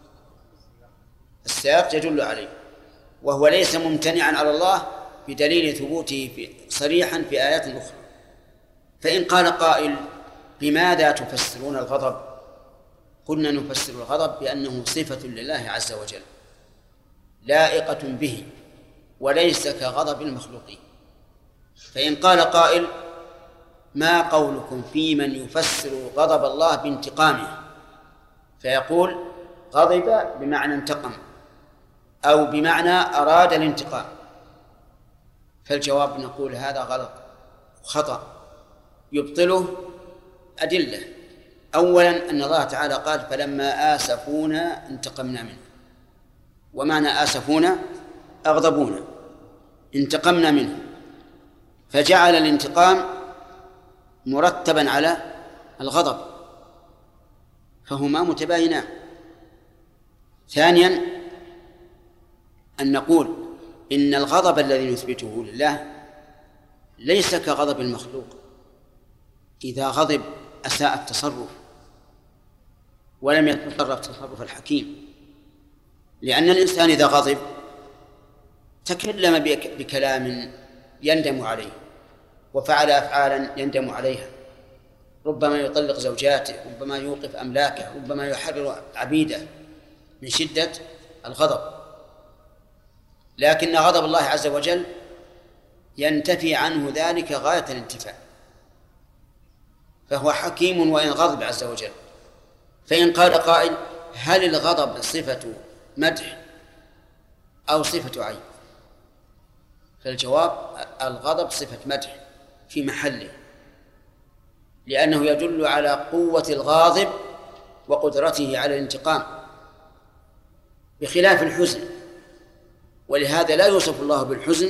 السياق يدل عليه، وهو ليس ممتنعا على الله بدليل ثبوته في صريحا في آيات أخرى. فإن قال قائل: بماذا تفسرون الغضب؟ قلنا نفسر الغضب بأنه صفة لله عز وجل لائقة به وليس كغضب المخلوقين. فإن قال قائل: ما قولكم في من يفسر غضب الله بانتقامه؟ فيقول: غضب بمعنى انتقم أو بمعنى أراد الانتقام. فالجواب نقول هذا غلط خطأ يبطله أدلة. أولا أن الله تعالى قال: فلما آسفونا انتقمنا منه، ومعنى آسفونا أغضبونا، انتقمنا منه، فجعل الانتقام مرتبا على الغضب، فهما متباينان. ثانيا أن نقول إن الغضب الذي نثبته لله ليس كغضب المخلوق. إذا غضب أساء التصرف ولم يتصرف تصرف الحكيم، لأن الإنسان إذا غضب تكلم بكلام يندم عليه وفعل أفعالا يندم عليها، ربما يطلق زوجاته، ربما يوقف أملاكه، ربما يحرر عبيده من شدة الغضب. لكن غضب الله عز وجل ينتفي عنه ذلك غاية الانتفاع، فهو حكيم وإن غضب عز وجل. فإن قال قائل: هل الغضب صفة مدح أو صفة عيب؟ فالجواب: الغضب صفة مدح في محله، لأنه يدل على قوة الغاضب وقدرته على الانتقام، بخلاف الحزن. ولهذا لا يوصف الله بالحزن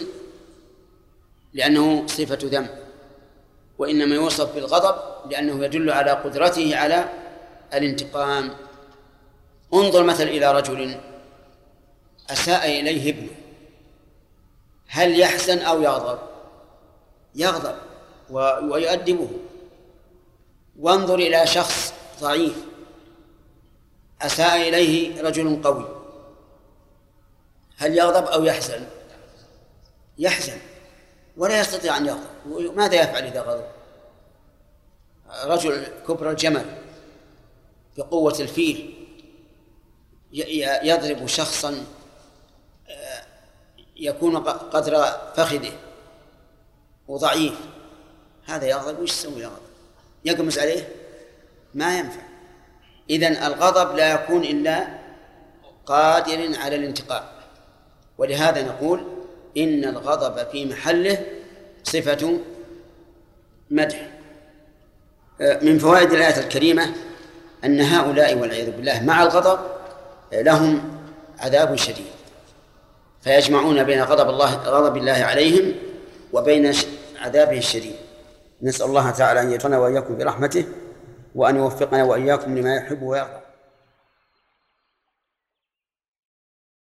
لأنه صفة ذم، وإنما يوصف بالغضب لأنه يدل على قدرته على الانتقام. انظر مثل إلى رجل أساء إليه ابنه، هل يحزن أو يغضب؟ يغضب ويؤدبه. وانظر إلى شخص ضعيف أساء إليه رجل قوي، هل يغضب أو يحزن؟ يحزن ولا يستطيع أن يغضب. ماذا يفعل إذا غضب؟ رجل كبر الجمل بقوة الفيل يضرب شخصا يكون قدر فخذه وضعيف، هذا يغضب وش يسوي؟ يغضب يقمز عليه؟ ما ينفع. إذن الغضب لا يكون إلا قادر على الانتقام. ولهذا نقول إن الغضب في محله صفة مدح. من فوائد الآية الكريمة أن هؤلاء والعياذ بالله مع الغضب لهم عذاب شديد، فيجمعون بين غضب الله غضب الله عليهم وبين عذابه الشديد. نسأل الله تعالى أن يجعلنا وإياكم برحمته وأن يوفقنا وإياكم لما يحب ويرضى.